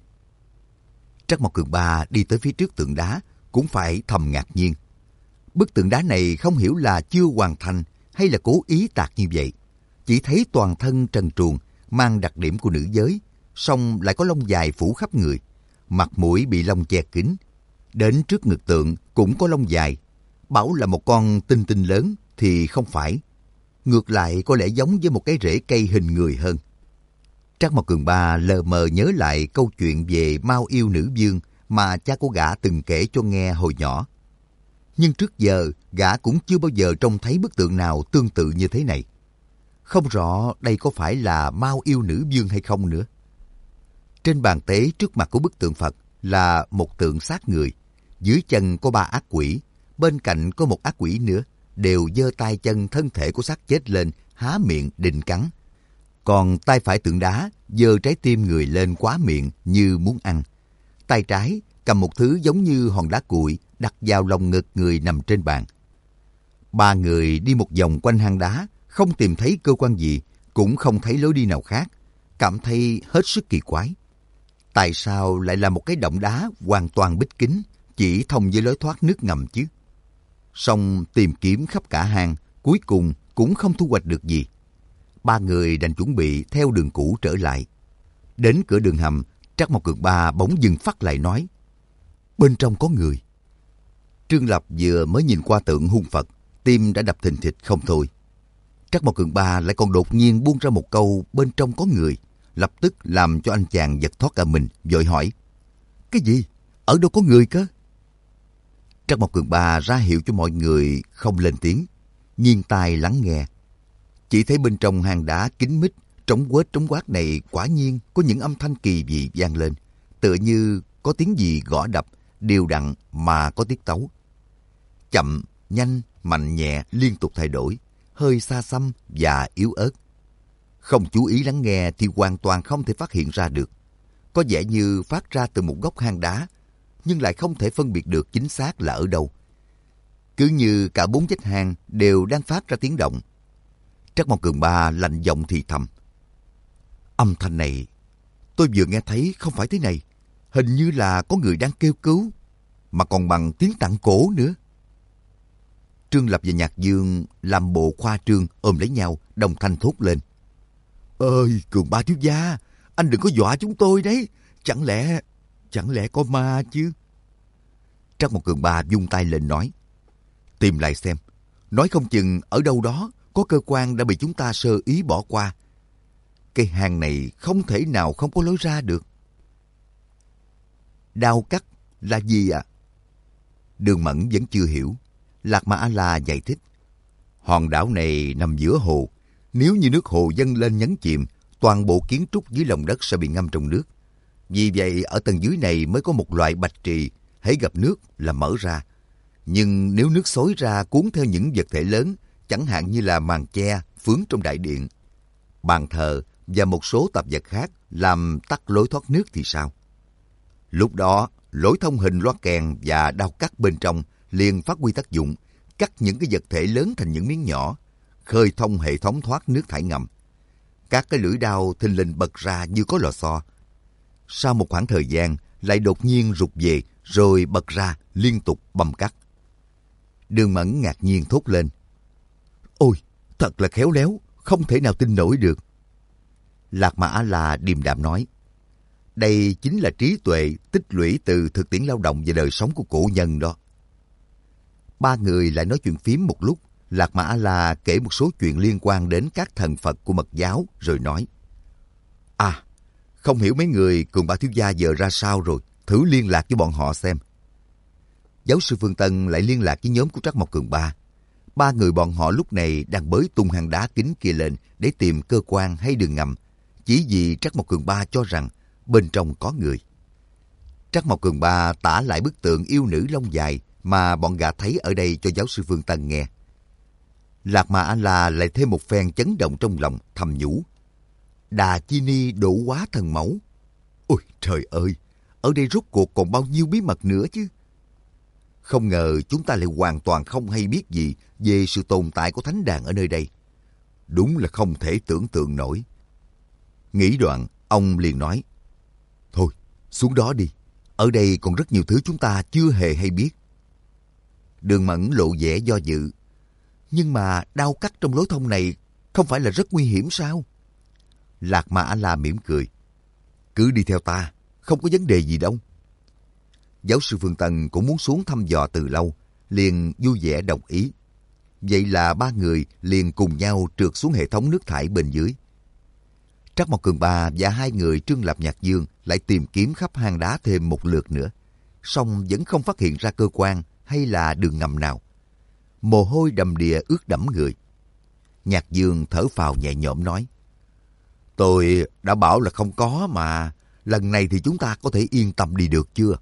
Trác Mộc Cường Ba đi tới phía trước tượng đá, cũng phải thầm ngạc nhiên. Bức tượng đá này không hiểu là chưa hoàn thành hay là cố ý tạc như vậy. Chỉ thấy toàn thân trần truồng, mang đặc điểm của nữ giới, song lại có lông dài phủ khắp người. Mặt mũi bị lông che kín. Đến trước ngực tượng cũng có lông dài. Bảo là một con tinh tinh lớn thì không phải. Ngược lại có lẽ giống với một cái rễ cây hình người hơn. Trác Mộc Cường Ba lờ mờ nhớ lại câu chuyện về Mao yêu nữ vương mà cha của gã từng kể cho nghe hồi nhỏ. Nhưng trước giờ gã cũng chưa bao giờ trông thấy bức tượng nào tương tự như thế này. Không rõ đây có phải là Mao yêu nữ vương hay không nữa. Trên bàn tế trước mặt của bức tượng Phật là một tượng xác người. Dưới chân có ba ác quỷ, bên cạnh có một ác quỷ nữa, đều giơ tay chân thân thể của xác chết lên, há miệng định cắn. Còn tay phải tượng đá giơ trái tim người lên quá miệng như muốn ăn. Tay trái cầm một thứ giống như hòn đá cuội đặt vào lồng ngực người nằm trên bàn. Ba người đi một vòng quanh hang đá, không tìm thấy cơ quan gì, cũng không thấy lối đi nào khác, cảm thấy hết sức kỳ quái. Tại sao lại là một cái động đá hoàn toàn bích kín, chỉ thông với lối thoát nước ngầm chứ? Song tìm kiếm khắp cả hang, cuối cùng cũng không thu hoạch được gì. Ba người đành chuẩn bị theo đường cũ trở lại. Đến cửa đường hầm, Trác Mộc Cường Ba bỗng dừng phát lại nói, bên trong có người. Trương Lập vừa mới nhìn qua tượng hung Phật, tim đã đập thình thịch không thôi. Trắc Mộc Cường Ba lại còn đột nhiên buông ra một câu bên trong có người, lập tức làm cho anh chàng giật thoát cả mình, vội hỏi: Cái gì? Ở đâu có người cơ? Trắc Mộc Cường Ba ra hiệu cho mọi người không lên tiếng, nghiêng tai lắng nghe. Chỉ thấy bên trong hang đá kín mít, trống quết trống quát này quả nhiên có những âm thanh kỳ dị vang lên, tựa như có tiếng gì gõ đập, đều đặn mà có tiết tấu. Chậm, nhanh, mạnh nhẹ liên tục thay đổi, hơi xa xăm và yếu ớt. Không chú ý lắng nghe thì hoàn toàn không thể phát hiện ra được. Có vẻ như phát ra từ một góc hang đá, nhưng lại không thể phân biệt được chính xác là ở đâu. Cứ như cả bốn vách hang đều đang phát ra tiếng động. Trắc Mộc Cường Ba lạnh giọng thì thầm: Âm thanh này tôi vừa nghe thấy không phải thế này. Hình như là có người đang kêu cứu, mà còn bằng tiếng tạng cổ nữa. Trương Lập và Nhạc Dương làm bộ khoa trương ôm lấy nhau, đồng thanh thốt lên: Ơi, Cường Ba thiếu gia, anh đừng có dọa chúng tôi đấy. Chẳng lẽ, chẳng lẽ có ma chứ? Trắc Mộc Cường Ba vung tay lên nói: Tìm lại xem, nói không chừng ở đâu đó có cơ quan đã bị chúng ta sơ ý bỏ qua. Cái hang này không thể nào không có lối ra được. Đao cắt là gì ạ? À? Đường Mẫn vẫn chưa hiểu. Lạc Ma A-la giải thích: Hòn đảo này nằm giữa hồ. Nếu như nước hồ dâng lên nhấn chìm, toàn bộ kiến trúc dưới lòng đất sẽ bị ngâm trong nước. Vì vậy ở tầng dưới này mới có một loại bạch trì, hễ gặp nước là mở ra. Nhưng nếu nước xối ra cuốn theo những vật thể lớn, chẳng hạn như là màn che, phướng trong đại điện, bàn thờ và một số tạp vật khác làm tắc lối thoát nước thì sao? Lúc đó, lối thông hình loa kèn và đao cắt bên trong liền phát huy tác dụng, cắt những cái vật thể lớn thành những miếng nhỏ, khơi thông hệ thống thoát nước thải ngầm. Các cái lưỡi đao thình lình bật ra như có lò xo. Sau một khoảng thời gian, lại đột nhiên rụt về, rồi bật ra liên tục bầm cắt. Đường Mẫn ngạc nhiên thốt lên: Ôi, thật là khéo léo, không thể nào tin nổi được. Lạc Ma A-la điềm đạm nói: Đây chính là trí tuệ tích lũy từ thực tiễn lao động và đời sống của cổ nhân đó. Ba người lại nói chuyện phím một lúc. Lạc Ma A-la kể một số chuyện liên quan đến các thần Phật của Mật giáo, rồi nói: À, không hiểu mấy người Cường Ba thiếu gia giờ ra sao rồi, thử liên lạc với bọn họ xem. Giáo sư Phương Tân lại liên lạc với nhóm của Trắc Mộc Cường Ba. Ba người bọn họ lúc này đang bới tung hang đá kín kia lên để tìm cơ quan hay đường ngầm, chỉ vì Trắc Mộc Cường Ba cho rằng bên trong có người. Trắc Mộc Cường Ba tả lại bức tượng yêu nữ lông dài mà bọn gã thấy ở đây cho giáo sư Phương Tân nghe. Lạc Ma A-la lại thêm một phen chấn động trong lòng, thầm nhủ: Đà Chi Ni độ hóa thần mẫu. Ôi trời ơi, ở đây rốt cuộc còn bao nhiêu bí mật nữa chứ? Không ngờ chúng ta lại hoàn toàn không hay biết gì về sự tồn tại của thánh đàn ở nơi đây. Đúng là không thể tưởng tượng nổi. Nghĩ đoạn, ông liền nói: Thôi, xuống đó đi. Ở đây còn rất nhiều thứ chúng ta chưa hề hay biết. Đường Mẫn lộ vẻ do dự: Nhưng mà đao cắt trong lối thông này không phải là rất nguy hiểm sao? Lạc Ma A-la mỉm cười: Cứ đi theo ta, không có vấn đề gì đâu. Giáo sư Phương Tân cũng muốn xuống thăm dò từ lâu, liền vui vẻ đồng ý. Vậy là ba người liền cùng nhau trượt xuống hệ thống nước thải bên dưới. Trắc Mộc Cường Ba và hai người Trương Lập Nhạc Dương lại tìm kiếm khắp hang đá thêm một lượt nữa, song vẫn không phát hiện ra cơ quan hay là đường ngầm nào. Mồ hôi đầm đìa ướt đẫm người. Nhạc Dương thở phào nhẹ nhõm nói: Tôi đã bảo là không có mà, lần này thì chúng ta có thể yên tâm đi được chưa?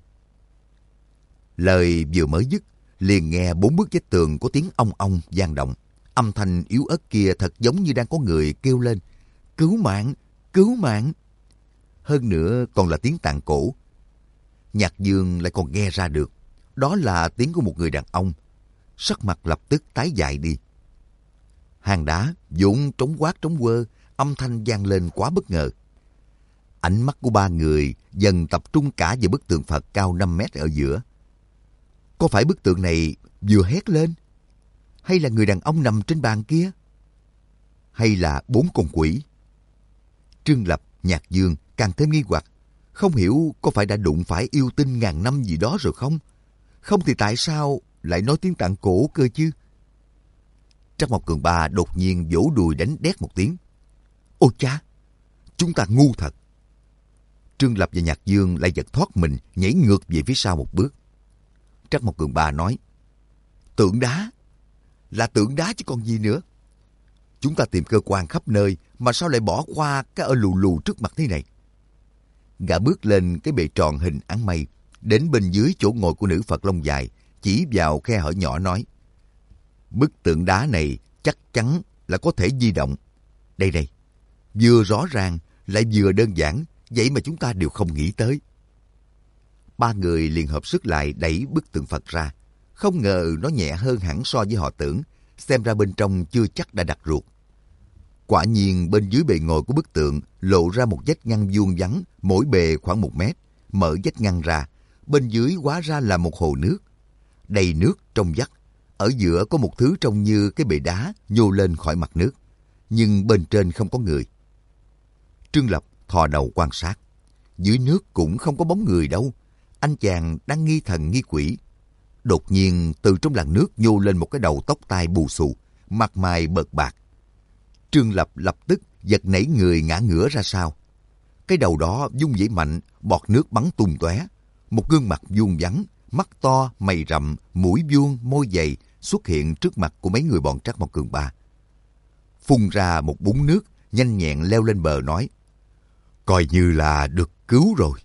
Lời vừa mới dứt, liền nghe bốn bức vách tường có tiếng ong ong vang động. Âm thanh yếu ớt kia thật giống như đang có người kêu lên: Cứu mạng! Cứu mạng! Hơn nữa còn là tiếng tạng cổ. Nhạc Dương lại còn nghe ra được, đó là tiếng của một người đàn ông. Sắc mặt lập tức tái dại đi. Hang đá vốn trống quát trống quơ, âm thanh vang lên quá bất ngờ. Ánh mắt của ba người dần tập trung cả vào bức tượng Phật cao năm mét ở giữa. Có phải bức tượng này vừa hét lên? Hay là người đàn ông nằm trên bàn kia? Hay là bốn con quỷ? Trương Lập, Nhạc Dương càng thêm nghi hoặc, không hiểu có phải đã đụng phải yêu tinh ngàn năm gì đó rồi không? Không thì tại sao lại nói tiếng tạng cổ cơ chứ? Trắc Mộc Cường Ba đột nhiên vỗ đùi đánh đét một tiếng. Ôi cha, chúng ta ngu thật. Trương Lập và Nhạc Dương lại giật thoát mình, nhảy ngược về phía sau một bước. Trắc Mộc Cường Ba nói, tượng đá, là tượng đá chứ còn gì nữa. Chúng ta tìm cơ quan khắp nơi mà sao lại bỏ qua cái ở lù lù trước mặt thế này. Gã bước lên cái bệ tròn hình áng mây, đến bên dưới chỗ ngồi của nữ Phật lông dài, chỉ vào khe hở nhỏ nói, bức tượng đá này chắc chắn là có thể di động. Đây đây, vừa rõ ràng lại vừa đơn giản, vậy mà chúng ta đều không nghĩ tới. Ba người liền hợp sức lại đẩy bức tượng Phật ra. Không ngờ nó nhẹ hơn hẳn so với họ tưởng, xem ra bên trong chưa chắc đã đặt ruột. Quả nhiên bên dưới bề ngồi của bức tượng lộ ra một vách ngăn vuông vắn, mỗi bề khoảng một mét. Mở vách ngăn ra, bên dưới hóa ra là một hồ nước. Đầy nước trong vắt, ở giữa có một thứ trông như cái bệ đá nhô lên khỏi mặt nước, nhưng bên trên không có người. Trương Lập thò đầu quan sát. Dưới nước cũng không có bóng người đâu. Anh chàng đang nghi thần nghi quỷ. Đột nhiên từ trong làn nước nhô lên một cái đầu tóc tai bù xù, mặt mày bợt bạc. Trương Lập lập tức giật nảy người ngã ngửa ra sau. Cái đầu đó vung vẩy mạnh, bọt nước bắn tung tóe. Một gương mặt vuông vắn, mắt to, mày rậm, mũi vuông, môi dày xuất hiện trước mặt của mấy người bọn Trắc Mộc Cường Ba. Phun ra một búng nước, nhanh nhẹn leo lên bờ nói, coi như là được cứu rồi.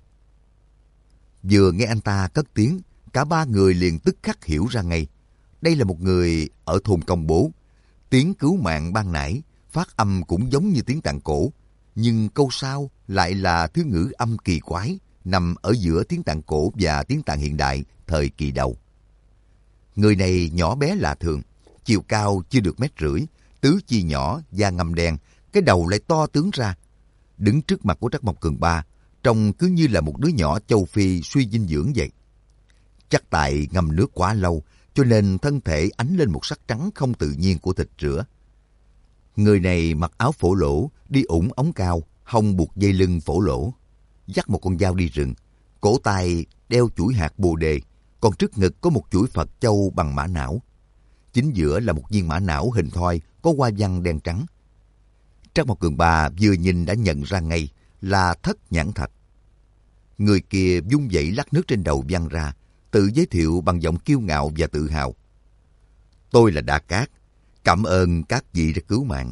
Vừa nghe anh ta cất tiếng, cả ba người liền tức khắc hiểu ra ngay. Đây là một người ở thôn Công Bố. Tiếng cứu mạng ban nãy, phát âm cũng giống như tiếng Tạng cổ, nhưng câu sau lại là thứ ngữ âm kỳ quái, nằm ở giữa tiếng Tạng cổ và tiếng Tạng hiện đại thời kỳ đầu. Người này nhỏ bé lạ thường, chiều cao chưa được mét rưỡi, tứ chi nhỏ, da ngăm đen, cái đầu lại to tướng ra. Đứng trước mặt của Trắc Mộc Cường Ba, trông cứ như là một đứa nhỏ châu Phi suy dinh dưỡng vậy. Chắc tại ngâm nước quá lâu, cho nên thân thể ánh lên một sắc trắng không tự nhiên của thịt rửa. Người này mặc áo phổ lỗ, đi ủng ống cao, hông buộc dây lưng phổ lỗ, dắt một con dao đi rừng, cổ tay đeo chuỗi hạt bồ đề, còn trước ngực có một chuỗi Phật châu bằng mã não. Chính giữa là một viên mã não hình thoi có hoa văn đen trắng. Trắc Mộc Cường Ba vừa nhìn đã nhận ra ngay là Thất Nhãn Thạch. Người kia vung vẩy lắc nước trên đầu văng ra, tự giới thiệu bằng giọng kiêu ngạo và tự hào. Tôi là Đa Cát, cảm ơn các vị đã cứu mạng.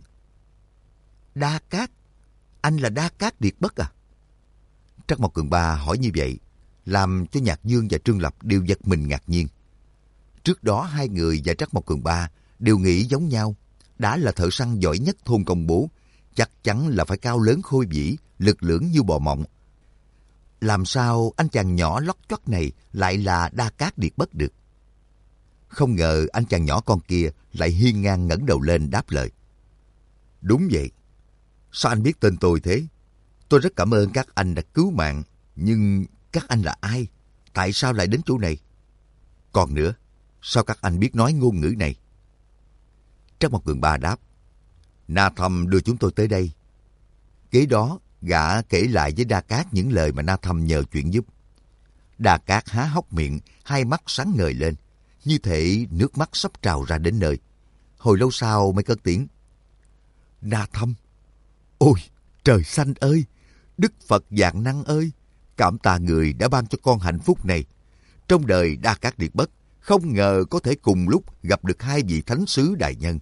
Đa Cát? Anh là Đa Cát Điệt Bất à? Trắc Mộc Cường Ba hỏi như vậy, làm cho Nhạc Dương và Trương Lập đều giật mình ngạc nhiên. Trước đó hai người và Trắc Mộc Cường Ba đều nghĩ giống nhau, đã là thợ săn giỏi nhất thôn Công Bố, chắc chắn là phải cao lớn khôi vĩ, lực lưỡng như bò mộng. Làm sao anh chàng nhỏ lót choắt này lại là Đa Cát Điệt Bất được? Không ngờ anh chàng nhỏ con kia lại hiên ngang ngẩng đầu lên đáp lời. Đúng vậy. Sao anh biết tên tôi thế? Tôi rất cảm ơn các anh đã cứu mạng, nhưng các anh là ai? Tại sao lại đến chỗ này? Còn nữa, sao các anh biết nói ngôn ngữ này? Trắc Mộc Cường Ba đáp. Na Thâm đưa chúng tôi tới đây. Kế đó, gã kể lại với Đa Cát những lời mà Na Thâm nhờ chuyện giúp. Đa Cát há hốc miệng, hai mắt sáng ngời lên, như thể nước mắt sắp trào ra đến nơi. Hồi lâu sau mới cất tiếng. Na Thâm! Ôi, trời xanh ơi! Đức Phật Vạn Năng ơi! Cảm tạ người đã ban cho con hạnh phúc này. Trong đời Đa Cát Điệt Bất, không ngờ có thể cùng lúc gặp được hai vị thánh sứ đại nhân.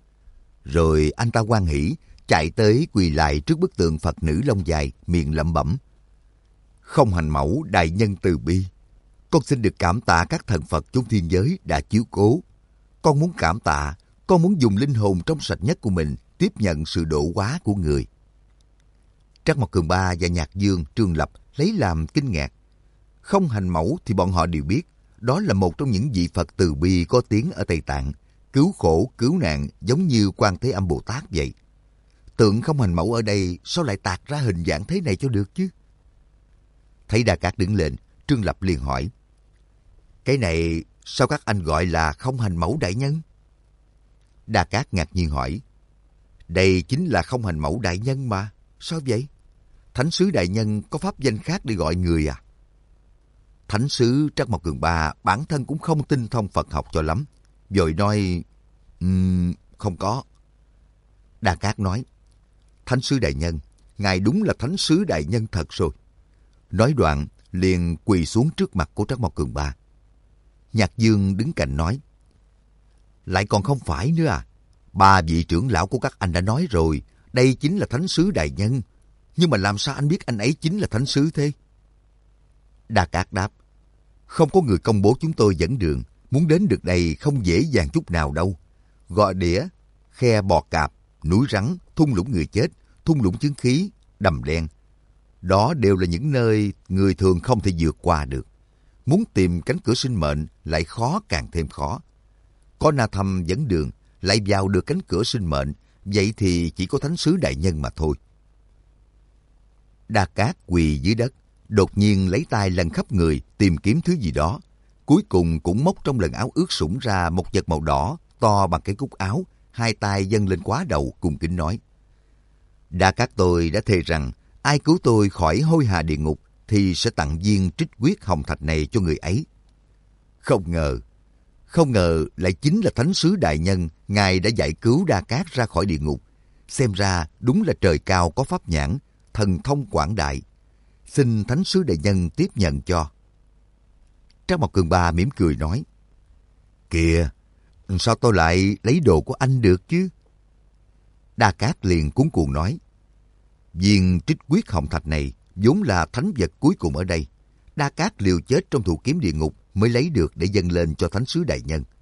Rồi anh ta hoan hỉ, chạy tới quỳ lại trước bức tượng Phật nữ lông dài, miệng lẩm bẩm. Không hành mẫu đại nhân từ bi. Con xin được cảm tạ các thần Phật chốn thiên giới đã chiếu cố. Con muốn cảm tạ, con muốn dùng linh hồn trong sạch nhất của mình tiếp nhận sự độ hóa của người. Trắc Mộc Cường Ba và Nhạc Dương, Trương Lập lấy làm kinh ngạc. Không hành mẫu thì bọn họ đều biết, đó là một trong những vị Phật từ bi có tiếng ở Tây Tạng, cứu khổ, cứu nạn giống như Quan Thế Âm Bồ Tát vậy. Tượng không hành mẫu ở đây sao lại tạc ra hình dạng thế này cho được chứ? Thấy Đa Cát đứng lên, Trương Lập liền hỏi. Cái này sao các anh gọi là không hành mẫu đại nhân? Đa Cát ngạc nhiên hỏi. Đây chính là không hành mẫu đại nhân mà. Sao vậy? Thánh sứ đại nhân có pháp danh khác để gọi người à? Thánh sứ Trắc Mộc Cường Ba bản thân cũng không tinh thông Phật học cho lắm. Rồi nói, um, không có. Đa Cát nói, thánh sứ đại nhân, ngài đúng là thánh sứ đại nhân thật rồi. Nói đoạn, liền quỳ xuống trước mặt của Trắc Mộc Cường Ba. Nhạc Dương đứng cạnh nói, lại còn không phải nữa à? Ba vị trưởng lão của các anh đã nói rồi, đây chính là thánh sứ đại nhân. Nhưng mà làm sao anh biết anh ấy chính là thánh sứ thế? Đa Cát đáp, không có người công bố chúng tôi dẫn đường. Muốn đến được đây không dễ dàng chút nào đâu. Gò Đĩa, khe Bò Cạp, núi Rắn, thung lũng người chết, thung lũng chứng khí, đầm đen. Đó đều là những nơi người thường không thể vượt qua được. Muốn tìm cánh cửa sinh mệnh lại khó càng thêm khó. Có Na Thâm dẫn đường, lại vào được cánh cửa sinh mệnh, vậy thì chỉ có thánh sứ đại nhân mà thôi. Đa Cát quỳ dưới đất, đột nhiên lấy tay lần khắp người tìm kiếm thứ gì đó. Cuối cùng cũng móc trong lần áo ướt sũng ra một vật màu đỏ to bằng cái cúc áo, hai tay dâng lên quá đầu cung kính nói, Đa Cát tôi đã thề rằng ai cứu tôi khỏi hôi hà địa ngục thì sẽ tặng viên trích huyết hồng thạch này cho người ấy. Không ngờ, không ngờ lại chính là thánh sứ đại nhân, ngài đã giải cứu Đa Cát ra khỏi địa ngục. Xem ra đúng là trời cao có pháp nhãn, thần thông quảng đại. Xin thánh sứ đại nhân tiếp nhận cho. Trác Mộc Cường Ba mỉm cười nói, kìa, sao tôi lại lấy đồ của anh được chứ? Đa Cát liền cuống cuồng nói, viên trích huyết hồng thạch này vốn là thánh vật cuối cùng ở đây. Đa Cát liều chết trong thụ kiếm địa ngục mới lấy được để dâng lên cho thánh sứ đại nhân.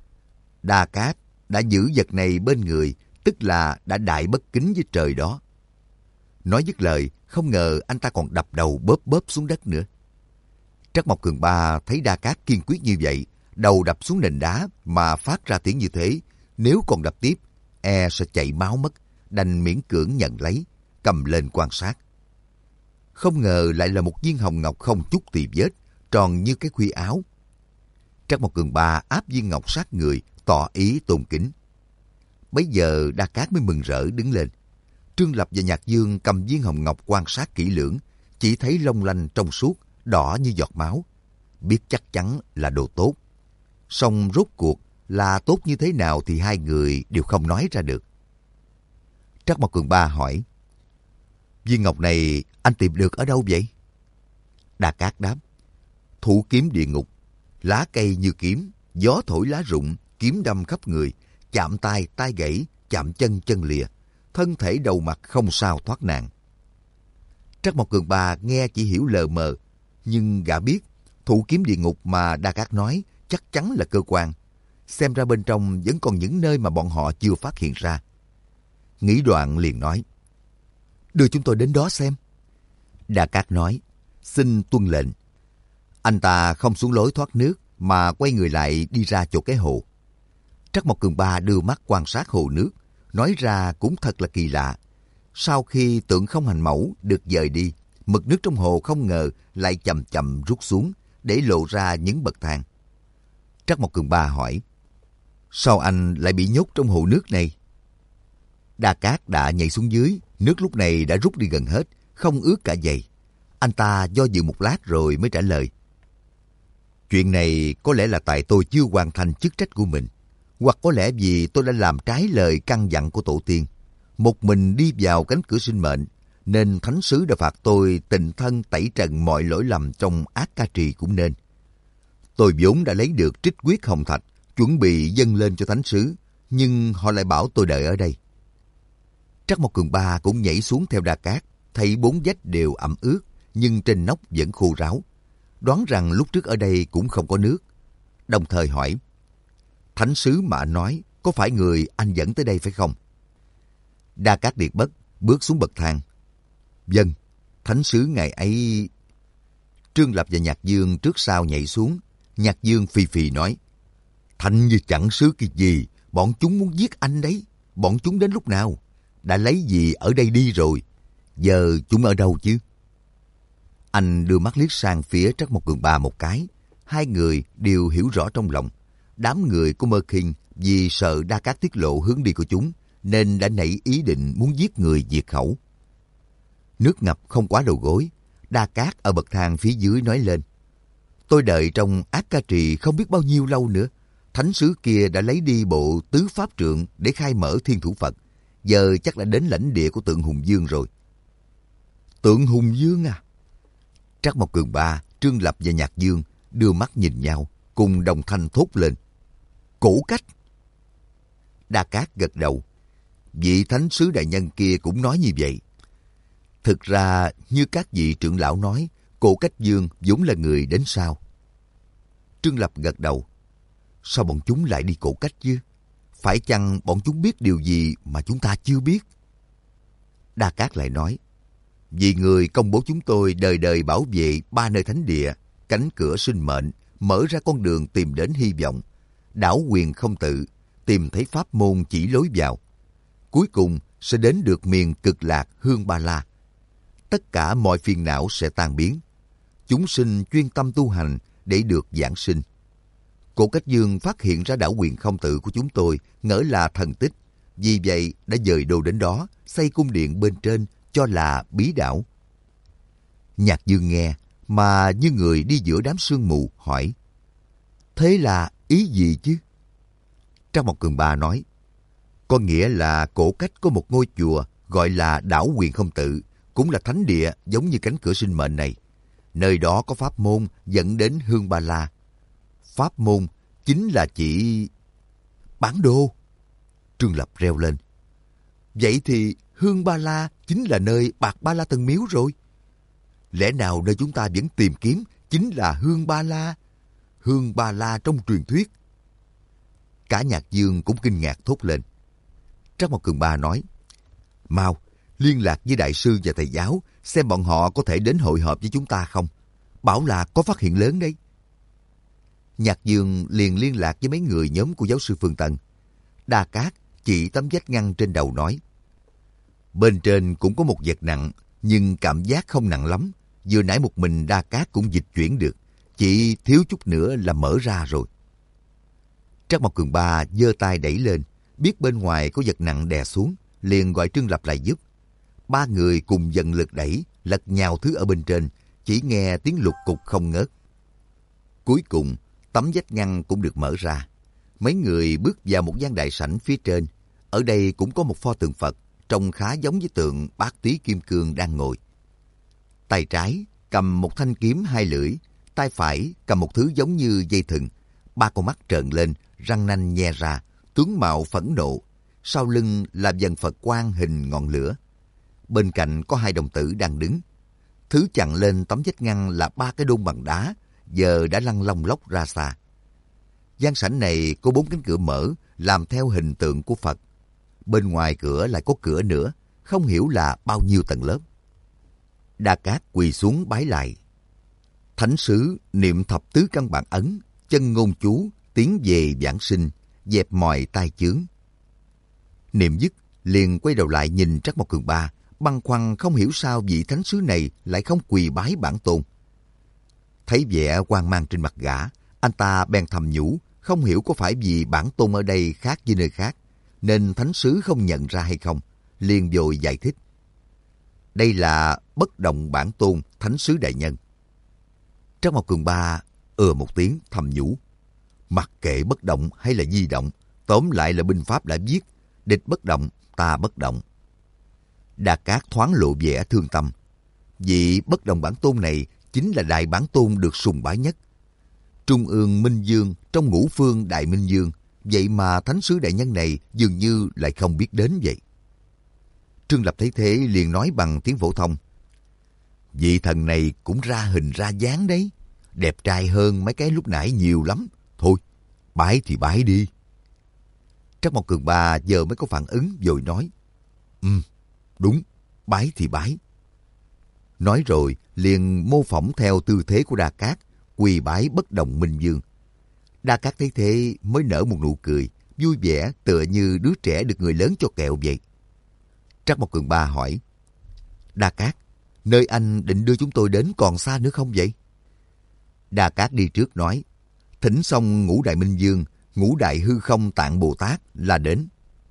Đa Cát đã giữ vật này bên người, tức là đã đại bất kính với trời đó. Nói dứt lời, không ngờ anh ta còn đập đầu bóp bóp xuống đất nữa. Trác Mộc Cường Ba thấy Đa Cát kiên quyết như vậy, đầu đập xuống nền đá mà phát ra tiếng như thế, nếu còn đập tiếp, e sẽ chảy máu mất, đành miễn cưỡng nhận lấy, cầm lên quan sát. Không ngờ lại là một viên hồng ngọc không chút tì vết, tròn như cái khuy áo. Trác Mộc Cường Ba áp viên ngọc sát người, tỏ ý tôn kính. Bấy giờ Đa Cát mới mừng rỡ đứng lên. Trương Lập và Nhạc Dương cầm viên hồng ngọc quan sát kỹ lưỡng, chỉ thấy long lanh trong suốt, đỏ như giọt máu. Biết chắc chắn là đồ tốt. Song rốt cuộc là tốt như thế nào thì hai người đều không nói ra được. Trác Mộc Cường Ba hỏi, viên ngọc này anh tìm được ở đâu vậy? Đa Cát đáp, thụ kiếm địa ngục, lá cây như kiếm, gió thổi lá rụng, kiếm đâm khắp người, chạm tay tay gãy, chạm chân chân lìa, thân thể đầu mặt không sao thoát nạn. Trác Mộc Cường Ba nghe chỉ hiểu lờ mờ, nhưng gã biết thụ kiếm địa ngục mà Đa Cát nói chắc chắn là cơ quan. Xem ra bên trong vẫn còn những nơi mà bọn họ chưa phát hiện ra. Nghĩ đoạn liền nói, đưa chúng tôi đến đó xem. Đa Cát nói, xin tuân lệnh. Anh ta không xuống lối thoát nước mà quay người lại đi ra chỗ cái hồ. Trác Mộc Cường Ba đưa mắt quan sát hồ nước, nói ra cũng thật là kỳ lạ. Sau khi tượng không hành mẫu được dời đi, mực nước trong hồ không ngờ lại chậm chậm rút xuống để lộ ra những bậc thang. Trác Mộc Cường Ba hỏi, sao anh lại bị nhốt trong hồ nước này? Đa Cát đã nhảy xuống dưới, nước lúc này đã rút đi gần hết, không ướt cả giày. Anh ta do dự một lát rồi mới trả lời, chuyện này có lẽ là tại tôi chưa hoàn thành chức trách của mình, hoặc có lẽ vì tôi đã làm trái lời căn dặn của tổ tiên, một mình đi vào cánh cửa sinh mệnh, nên thánh sứ đã phạt tôi tịnh thân tẩy trần mọi lỗi lầm trong ác ca trì cũng nên. Tôi vốn đã lấy được trích huyết hồng thạch, chuẩn bị dâng lên cho thánh sứ, nhưng họ lại bảo tôi đợi ở đây. Trác Mộc Cường Ba cũng nhảy xuống theo Đa Cát, thấy bốn vách đều ẩm ướt, nhưng trên nóc vẫn khô ráo. Đoán rằng lúc trước ở đây cũng không có nước. Đồng thời hỏi, thánh sứ mà anh nói, có phải người anh dẫn tới đây phải không? Đa Cát điệt bất, bước xuống bậc thang. Vâng, thánh sứ ngày ấy... Trương Lập và Nhạc Dương trước sau nhảy xuống. Nhạc Dương phì phì nói, thanh như chẳng sứ cái gì, bọn chúng muốn giết anh đấy. Bọn chúng đến lúc nào? Đã lấy gì ở đây đi rồi? Giờ chúng ở đâu chứ? Anh đưa mắt liếc sang phía Trác Mộc Cường Ba một cái. Hai người đều hiểu rõ trong lòng. Đám người của Mơ Kinh vì sợ Đa Cát tiết lộ hướng đi của chúng, nên đã nảy ý định muốn giết người diệt khẩu. Nước ngập không quá đầu gối. Đa Cát ở bậc thang phía dưới nói lên, tôi đợi trong ác ca trì không biết bao nhiêu lâu nữa. thánh sứ kia đã lấy đi bộ tứ pháp trượng để khai mở thiên thủ Phật. Giờ chắc đã đến lãnh địa của tượng Hùng Dương rồi. Tượng Hùng Dương à? Trắc Mộc Cường Ba, Trương Lập và Nhạc Dương đưa mắt nhìn nhau, cùng đồng thanh thốt lên. Cổ Cách! Đa Cát gật đầu. Vị thánh sứ đại nhân kia cũng nói như vậy. Thực ra, như các vị trưởng lão nói, Cổ Cách Dương vốn là người đến sau. Trương Lập gật đầu. Sao bọn chúng lại đi Cổ Cách chứ? Phải chăng bọn chúng biết điều gì mà chúng ta chưa biết? Đa Cát lại nói. Vì người công bố chúng tôi đời đời bảo vệ ba nơi thánh địa, cánh cửa sinh mệnh, mở ra con đường tìm đến hy vọng, đảo quyền không tự, tìm thấy pháp môn chỉ lối vào. Cuối cùng sẽ đến được miền cực lạc Hương Ba La. Tất cả mọi phiền não sẽ tan biến. Chúng sinh chuyên tâm tu hành để được giảng sinh. Cổ Cách Dương phát hiện ra đảo quyền không tự của chúng tôi ngỡ là thần tích. Vì vậy đã dời đô đến đó, xây cung điện bên trên cho là bí đảo. Nhạc Dương nghe mà như người đi giữa đám sương mù hỏi. Thế là ý gì chứ? Trắc Mộc Cường Ba nói. Có nghĩa là Cổ Cách có một ngôi chùa gọi là đảo quyền không tự, cũng là thánh địa giống như cánh cửa sinh mệnh này. Nơi đó có pháp môn dẫn đến Hương Ba La. Pháp môn chính là chỉ bán đô. Trương Lập reo lên. Vậy thì Hương Ba La chính là nơi Bạc Ba La Tân Miếu rồi. Lẽ nào nơi chúng ta vẫn tìm kiếm chính là Hương Ba La? Hương Ba La trong truyền thuyết. Cả Nhạc Dương cũng kinh ngạc thốt lên. Trắc Mộc Cường Ba nói. Mau, liên lạc với đại sư và thầy giáo, xem bọn họ có thể đến hội họp với chúng ta không. Bảo là có phát hiện lớn đấy. Nhạc Dương liền liên lạc với mấy người nhóm của giáo sư Phương Tân. Đa Cát chỉ tấm vách ngăn trên đầu nói. Bên trên cũng có một vật nặng, nhưng cảm giác không nặng lắm. Vừa nãy một mình Đa Cát cũng dịch chuyển được, chỉ thiếu chút nữa là mở ra rồi. Trắc Mộc Cường Ba giơ tay đẩy lên, biết bên ngoài có vật nặng đè xuống, liền gọi Trương Lập lại giúp. Ba người cùng dần lực đẩy, lật nhào thứ ở bên trên, chỉ nghe tiếng lục cục không ngớt. Cuối cùng, tấm vách ngăn cũng được mở ra. Mấy người bước vào một gian đại sảnh phía trên. Ở đây cũng có một pho tượng Phật, trông khá giống với tượng Bát Tý Kim Cương đang ngồi. Tay trái cầm một thanh kiếm hai lưỡi, tay phải cầm một thứ giống như dây thừng. Ba con mắt trợn lên, răng nanh nhe ra, tướng mạo phẫn nộ. Sau lưng là dần Phật quan hình ngọn lửa. Bên cạnh có hai đồng tử đang đứng. Thứ chặn lên tấm vách ngăn là ba cái đôn bằng đá, giờ đã lăn lông lốc ra xa. Gian sảnh này có bốn cánh cửa mở, làm theo hình tượng của Phật. Bên ngoài cửa lại có cửa nữa, không hiểu là bao nhiêu tầng lớp. Đa Cát quỳ xuống bái lại. Thánh sứ niệm thập tứ căn bản ấn, chân ngôn chú, tiến về giảng sinh, dẹp mọi tai chướng. Niệm dứt, liền quay đầu lại nhìn Trắc Mộc Cường Ba, băn khoăn không hiểu sao vị thánh sứ này lại không quỳ bái bản tôn. Thấy vẻ hoang mang trên mặt gã, anh ta bèn thầm nhủ, không hiểu có phải vì bản tôn ở đây khác với nơi khác, nên thánh sứ không nhận ra hay không, liền vội giải thích. Đây là bất động bản tôn thánh sứ đại nhân. Trắc Mộc Cường Ba ừ một tiếng thầm nhủ, mặc kệ bất động hay là di động, tóm lại là binh pháp đã viết, địch bất động, ta bất động. Đa Cát thoáng lộ vẻ thương tâm. Vị bất động bản tôn này chính là đại bản tôn được sùng bái nhất. Trung ương Minh Dương trong ngũ phương Đại Minh Dương, vậy mà thánh sứ đại nhân này dường như lại không biết đến vậy. Trương Lập thấy thế liền nói bằng tiếng phổ thông. Vị thần này cũng ra hình ra dáng đấy, đẹp trai hơn mấy cái lúc nãy nhiều lắm. Thôi, bái thì bái đi. Trắc Mộc Cường Ba giờ mới có phản ứng vội nói. Ừ, đúng, bái thì bái. Nói rồi liền mô phỏng theo tư thế của Đa Cát, quỳ bái bất động Minh Dương. Đa Cát thấy thế mới nở một nụ cười, vui vẻ tựa như đứa trẻ được người lớn cho kẹo vậy. Trắc Mộc Cường Ba hỏi, Đa Cát, nơi anh định đưa chúng tôi đến còn xa nữa không vậy? Đa Cát đi trước nói, thỉnh xong ngũ đại Minh Dương, ngũ đại hư không Tạng Bồ Tát là đến.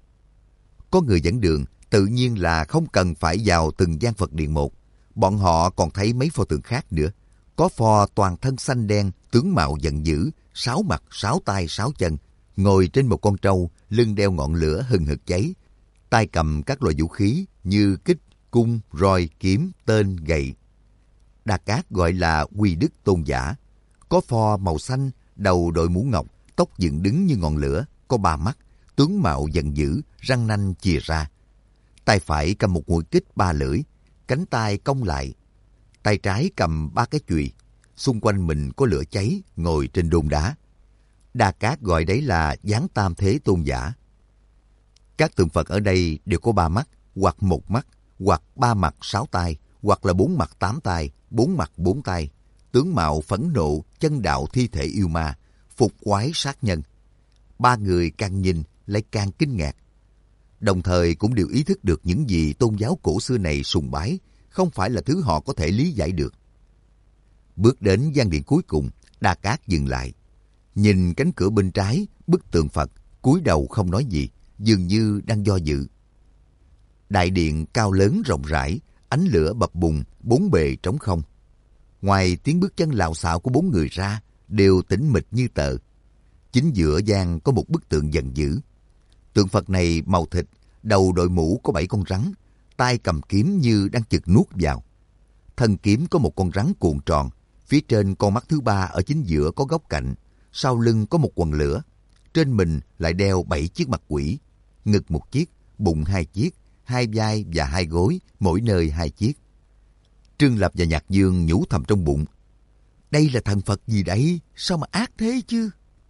Có người dẫn đường, tự nhiên là không cần phải vào từng gian Phật điện một. Bọn họ còn thấy mấy pho tượng khác nữa. Có pho toàn thân xanh đen, tướng mạo giận dữ, sáu mặt, sáu tay, sáu chân. ngồi trên một con trâu, lưng đeo ngọn lửa hừng hực cháy, tay cầm các loại vũ khí như kích, cung, roi, kiếm, tên, gậy. Đa Cát gọi là Quy Đức Tôn giả, có pho màu xanh, đầu đội mũ ngọc, tóc dựng đứng như ngọn lửa, có ba mắt, tướng mạo giận dữ, răng nanh chìa ra. Tay phải cầm một mũi kích ba lưỡi, cánh tay cong lại. Tay trái cầm ba cái chùy, xung quanh mình có lửa cháy, ngồi trên đôn đá. Đa Cát gọi đấy là Giáng Tam Thế Tôn giả. Các tượng Phật ở đây đều có ba mắt, hoặc một mắt, hoặc ba mặt sáu tay, hoặc là bốn mặt tám tay, bốn mặt bốn tay, tướng mạo phẫn nộ, chân đạo thi thể yêu ma, phục quái sát nhân. Ba người càng nhìn lại càng kinh ngạc, đồng thời cũng đều ý thức được những gì tôn giáo cổ xưa này sùng bái không phải là thứ họ có thể lý giải được. Bước đến gian điện cuối cùng, Đa Cát dừng lại, nhìn cánh cửa bên trái, bức tượng Phật, cúi đầu không nói gì, dường như đang do dự. Đại điện cao lớn rộng rãi, ánh lửa bập bùng, bốn bề trống không. Ngoài tiếng bước chân lạo xạo của bốn người ra, đều tĩnh mịch như tờ. Chính giữa gian có một bức tượng giận dữ. Tượng Phật này màu thịt, đầu đội mũ có bảy con rắn, tay cầm kiếm như đang chực nuốt vào. Thân kiếm có một con rắn cuộn tròn, phía trên con mắt thứ ba ở chính giữa có góc cạnh, sau lưng có một quần lửa, trên mình lại đeo bảy chiếc mặt quỷ, ngực một chiếc, bụng hai chiếc, hai vai và hai gối, mỗi nơi hai chiếc. Trương Lập và Nhạc Dương nhủ thầm trong bụng, đây là thần Phật gì đấy, sao mà ác thế chứ?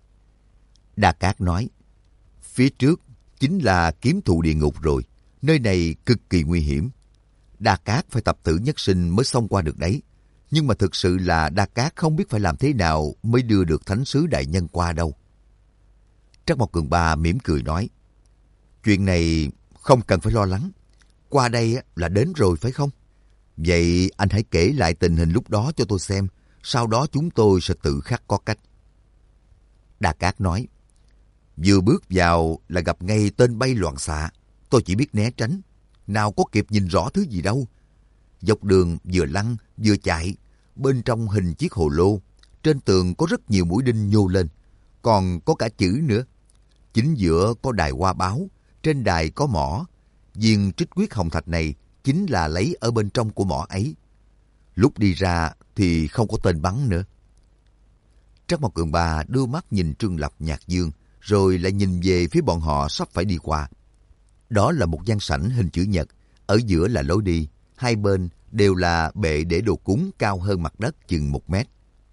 Đa Cát nói, phía trước chính là kiếm thụ địa ngục rồi, nơi này cực kỳ nguy hiểm. Đa Cát phải tập tử nhất sinh mới xông qua được đấy. Nhưng mà thực sự là Đa Cát không biết phải làm thế nào mới đưa được thánh sứ đại nhân qua đâu. Trắc Mộc Cường Ba mỉm cười nói, chuyện này không cần phải lo lắng. Qua đây là đến rồi phải không? Vậy anh hãy kể lại tình hình lúc đó cho tôi xem, sau đó chúng tôi sẽ tự khắc có cách. Đa Cát nói, vừa bước vào là gặp ngay tên bay loạn xạ. Tôi chỉ biết né tránh, nào có kịp nhìn rõ thứ gì đâu. Dọc đường vừa lăn vừa chạy, bên trong hình chiếc hồ lô, trên tường có rất nhiều mũi đinh nhô lên, còn có cả chữ nữa. Chính giữa có đài hoa báo, trên đài có mỏ. Viên trích quyết hồng thạch này chính là lấy ở bên trong của mỏ ấy. Lúc đi ra thì không có tên bắn nữa. Trắc Mộc Cường Ba đưa mắt nhìn Trương Lập, Nhạc Dương, rồi lại nhìn về phía bọn họ sắp phải đi qua. Đó là một gian sảnh hình chữ nhật, ở giữa là lối đi, hai bên đều là bệ để đồ cúng cao hơn mặt đất chừng một mét.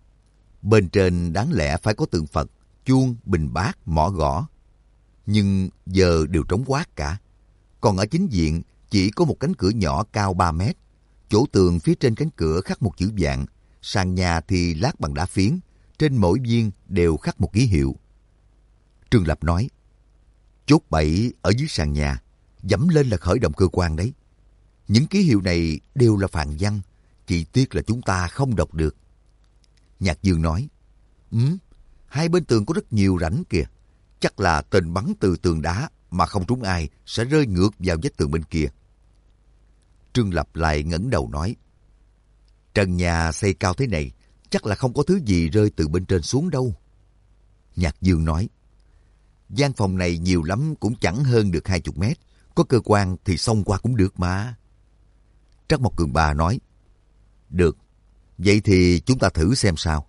Bên trên đáng lẽ phải có tượng Phật, chuông, bình bát, mỏ gõ. Nhưng giờ đều trống quát cả. Còn ở chính diện chỉ có một cánh cửa nhỏ cao ba mét. Chỗ tường phía trên cánh cửa khắc một chữ vạn, sàn nhà thì lát bằng đá phiến, trên mỗi viên đều khắc một ký hiệu. Trương Lập nói, chốt bẫy ở dưới sàn nhà, dẫm lên là khởi động cơ quan đấy. Những ký hiệu này đều là phàn văn, chỉ tiếc là chúng ta không đọc được. Nhạc Dương nói, Ừ, hai bên tường có rất nhiều rãnh kìa. Chắc là tên bắn từ tường đá mà không trúng ai sẽ rơi ngược vào vách tường bên kia. Trương Lập lại ngẩng đầu nói, trần nhà xây cao thế này, chắc là không có thứ gì rơi từ bên trên xuống đâu. Nhạc Dương nói, gian phòng này nhiều lắm cũng chẳng hơn được hai chục mét, có cơ quan thì xông qua cũng được mà. Trắc Mộc Cường Ba nói, được, vậy thì chúng ta thử xem sao.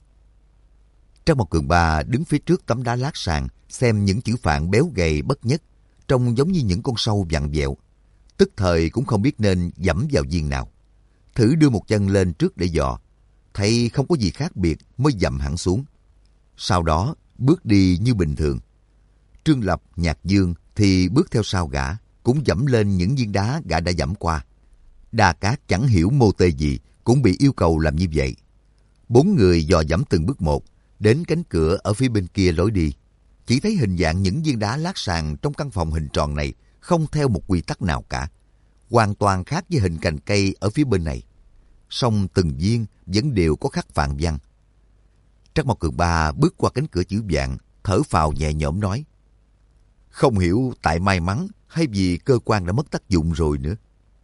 Trắc Mộc Cường Ba đứng phía trước tấm đá lát sàn, xem những chữ phạn béo gầy bất nhất, trông giống như những con sâu vặn vẹo. Tức thời cũng không biết nên dẫm vào viên nào. Thử đưa một chân lên trước để dò, thấy không có gì khác biệt mới dậm hẳn xuống. Sau đó bước đi như bình thường. Trương Lập, Nhạc Dương thì bước theo sau gã, cũng dẫm lên những viên đá gã đã dẫm qua. Đa Cát chẳng hiểu mô tê gì, cũng bị yêu cầu làm như vậy. Bốn người dò dẫm từng bước một, đến cánh cửa ở phía bên kia lối đi. Chỉ thấy hình dạng những viên đá lát sàn trong căn phòng hình tròn này không theo một quy tắc nào cả. Hoàn toàn khác với hình cành cây ở phía bên này. Song từng viên vẫn đều có khắc phạn văn. Trắc Mộc Cường Ba bước qua cánh cửa chữ vạn, thở phào nhẹ nhõm nói, không hiểu tại may mắn hay vì cơ quan đã mất tác dụng rồi nữa.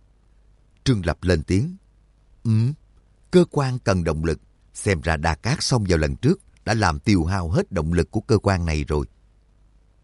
Trương Lập lên tiếng, Ừ, cơ quan cần động lực. Xem ra Đa Cát xông vào lần trước đã làm tiêu hao hết động lực của cơ quan này rồi.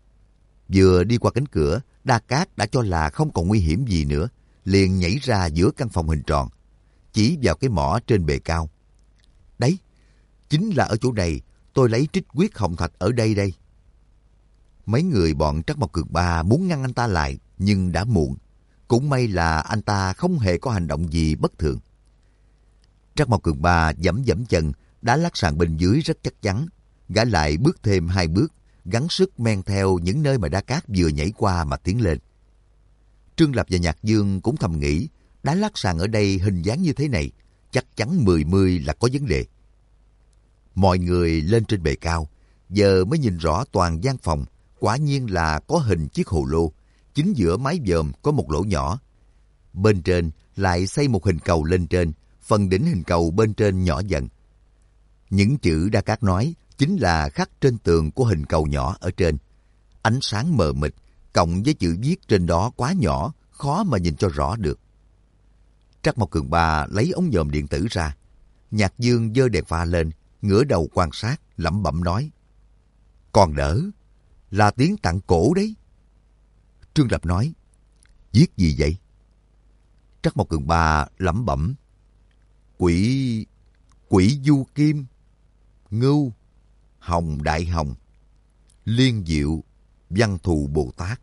Vừa đi qua cánh cửa, Đa Cát đã cho là không còn nguy hiểm gì nữa, liền nhảy ra giữa căn phòng hình tròn, chỉ vào cái mỏ trên bề cao. Đấy, chính là ở chỗ này, tôi lấy trích huyết hồng thạch ở đây đây. Mấy người bọn Trắc Mộc Cường Ba muốn ngăn anh ta lại, nhưng đã muộn. Cũng may là anh ta không hề có hành động gì bất thường. Trắc Mộc Cường Ba giẫm giẫm chân, đá lát sàn bên dưới rất chắc chắn. Gã lại bước thêm hai bước, gắng sức men theo những nơi mà Đa Cát vừa nhảy qua mà tiến lên. Trương Lập và Nhạc Dương cũng thầm nghĩ, đá lát sàn ở đây hình dáng như thế này, chắc chắn mười mươi là có vấn đề. Mọi người lên trên bề cao, giờ mới nhìn rõ toàn gian phòng, quả nhiên là có hình chiếc hồ lô, chính giữa mái vòm có một lỗ nhỏ. Bên trên lại xây một hình cầu lên trên, phần đỉnh hình cầu bên trên nhỏ dần. Những chữ Đa Cát nói chính là khắc trên tường của hình cầu nhỏ ở trên. Ánh sáng mờ mịt, cộng với chữ viết trên đó quá nhỏ, khó mà nhìn cho rõ được. Trắc Mộc Cường Ba lấy ống nhòm điện tử ra. Nhạc Dương giơ đèn pha lên, ngửa đầu quan sát, lẩm bẩm nói. Còn đỡ, là tiếng tạng cổ đấy. Trương Lập nói, viết gì vậy? Trắc Mộc Cường Ba lẩm bẩm. Quỷ, quỷ du kim, ngưu, hồng đại hồng, liên diệu, văn thù Bồ Tát.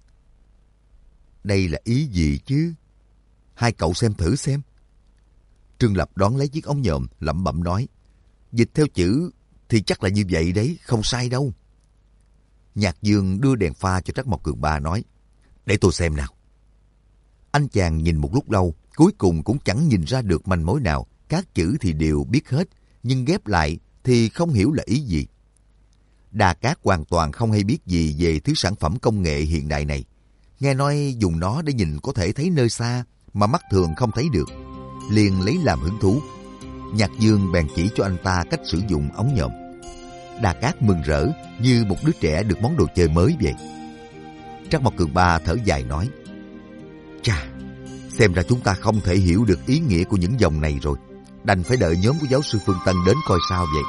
Đây là ý gì chứ? Hai cậu xem thử xem. Trương Lập đón lấy chiếc ống nhòm, lẩm bẩm nói. Dịch theo chữ thì chắc là như vậy đấy, không sai đâu. Nhạc Dương đưa đèn pha cho Trắc Mộc Cường Ba nói. Để tôi xem nào. Anh chàng nhìn một lúc lâu, cuối cùng cũng chẳng nhìn ra được manh mối nào. Các chữ thì đều biết hết, nhưng ghép lại thì không hiểu là ý gì. Đa Cát hoàn toàn không hay biết gì về thứ sản phẩm công nghệ hiện đại này. Nghe nói dùng nó để nhìn có thể thấy nơi xa mà mắt thường không thấy được, liền lấy làm hứng thú. Nhạc Dương bèn chỉ cho anh ta cách sử dụng ống nhòm. Đa Cát mừng rỡ như một đứa trẻ được món đồ chơi mới vậy. Trắc Mộc Cường Ba thở dài nói. Chà, xem ra chúng ta không thể hiểu được ý nghĩa của những dòng này rồi. Đành phải đợi nhóm của giáo sư Phương Tân đến coi sao vậy.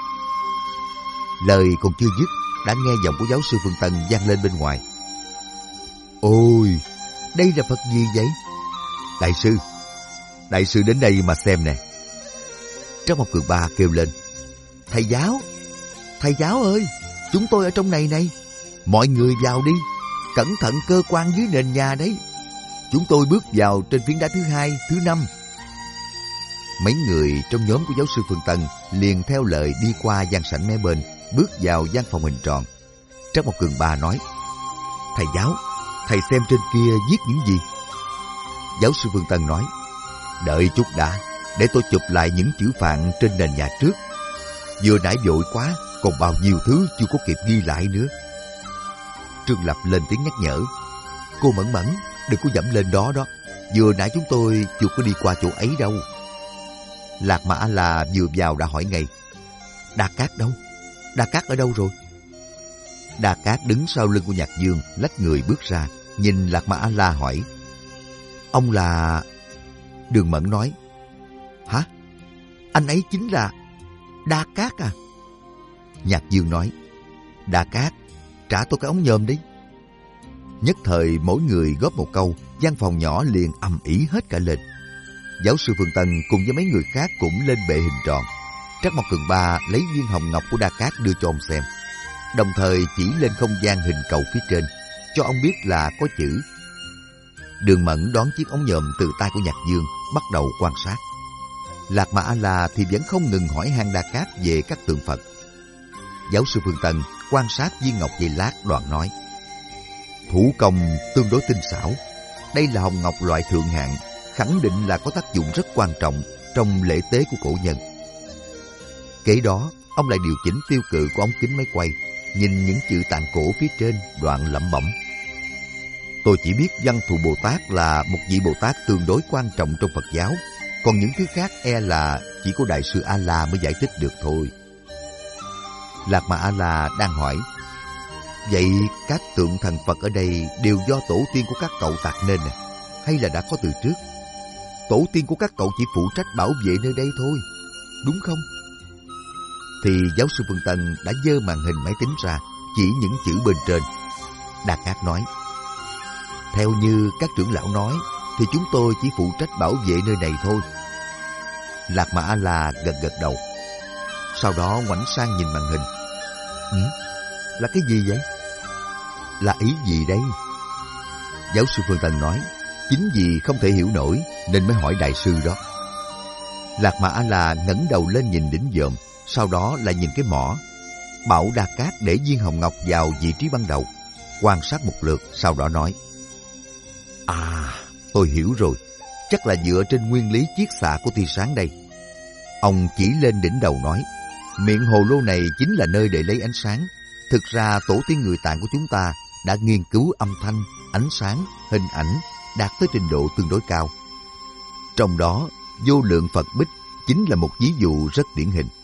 Lời còn chưa dứt, đã nghe giọng của giáo sư Phương Tân vang lên bên ngoài. Ôi, đây là Phật gì vậy? Đại sư, đại sư đến đây mà xem nè. Trắc Mộc Cường Ba kêu lên. Thầy giáo, thầy giáo ơi, chúng tôi ở trong này này. Mọi người vào đi, cẩn thận cơ quan dưới nền nhà đấy. Chúng tôi bước vào trên phiến đá thứ hai, thứ năm. Mấy người trong nhóm của giáo sư Phương Tân liền theo lời đi qua gian sảnh mé bên, bước vào gian phòng hình tròn. Trắc Mộc Cường Ba nói. Thầy giáo, thầy xem trên kia viết những gì? Giáo sư Phương Tân nói. Đợi chút đã, để tôi chụp lại những chữ phạn trên nền nhà trước. Vừa nãy vội quá, còn bao nhiêu thứ chưa có kịp ghi lại nữa. Trương Lập lên tiếng nhắc nhở. Cô Mẫn Mẫn, đừng có dẫm lên đó đó. Vừa nãy chúng tôi chưa có đi qua chỗ ấy đâu. Lạc Mà A-la vừa vào đã hỏi ngay. Đa Cát đâu? Đa Cát ở đâu rồi? Đa Cát đứng sau lưng của Nhạc Dương, lách người bước ra, nhìn Lạc Mà A-la hỏi. Ông là... Đường Mẫn nói. Hả? Anh ấy chính là Đa Cát à? Nhạc Dương nói. Đa Cát, trả tôi cái ống nhòm đi. Nhất thời mỗi người góp một câu, gian phòng nhỏ liền ầm ĩ hết cả lên. Giáo sư Phương Tân cùng với mấy người khác cũng lên bệ hình tròn. Trắc Mộc Cường Ba lấy viên hồng ngọc của Đa Cát đưa cho ông xem, đồng thời chỉ lên không gian hình cầu phía trên, cho ông biết là có chữ. Đường Mẫn đón chiếc ống nhòm từ tay của Nhạc Dương, bắt đầu quan sát. Lạc Mà A-la thì vẫn không ngừng hỏi han Đa Cát về các tượng Phật. Giáo sư Phương Tân quan sát viên ngọc giây lát, đoạn nói. Thủ công tương đối tinh xảo. Đây là hồng ngọc loại thượng hạng, khẳng định là có tác dụng rất quan trọng trong lễ tế của cổ nhân. Kế đó, ông lại điều chỉnh tiêu cự của ống kính máy quay, nhìn những chữ tạng cổ phía trên, đoạn lẩm bẩm. Tôi chỉ biết Văn Thù Bồ Tát là một vị Bồ Tát tương đối quan trọng trong Phật giáo, còn những thứ khác e là chỉ có Đại sư A-la mới giải thích được thôi. Lạc Mà A-la đang hỏi. Vậy các tượng thần Phật ở đây đều do tổ tiên của các cậu tạc nên à? Hay là đã có từ trước? Tổ tiên của các cậu chỉ phụ trách bảo vệ nơi đây thôi, đúng không? Thì giáo sư Phương Tân đã giơ màn hình máy tính ra, chỉ những chữ bên trên. Đa Cát nói. Theo như các trưởng lão nói, thì chúng tôi chỉ phụ trách bảo vệ nơi này thôi. Lạc Mà A-la gật gật đầu. Sau đó ngoảnh sang nhìn màn hình. Ừ? Là cái gì vậy? Là ý gì đây? Giáo sư Phương Tân nói, chính vì không thể hiểu nổi nên mới hỏi đại sư đó. Lạc Mà A-la ngẩng đầu lên nhìn đỉnh dòm, sau đó lại nhìn cái mỏ. Bảo Đa Cát để viên hồng ngọc vào vị trí ban đầu, quan sát một lượt, sau đó nói, à, tôi hiểu rồi, chắc là dựa trên nguyên lý chiết xạ của tia sáng đây. Ông chỉ lên đỉnh đầu nói, miệng hồ lô này chính là nơi để lấy ánh sáng. Thực ra tổ tiên người Tạng của chúng ta đã nghiên cứu âm thanh, ánh sáng, hình ảnh đạt tới trình độ tương đối cao. Trong đó, vô lượng Phật bích chính là một ví dụ rất điển hình.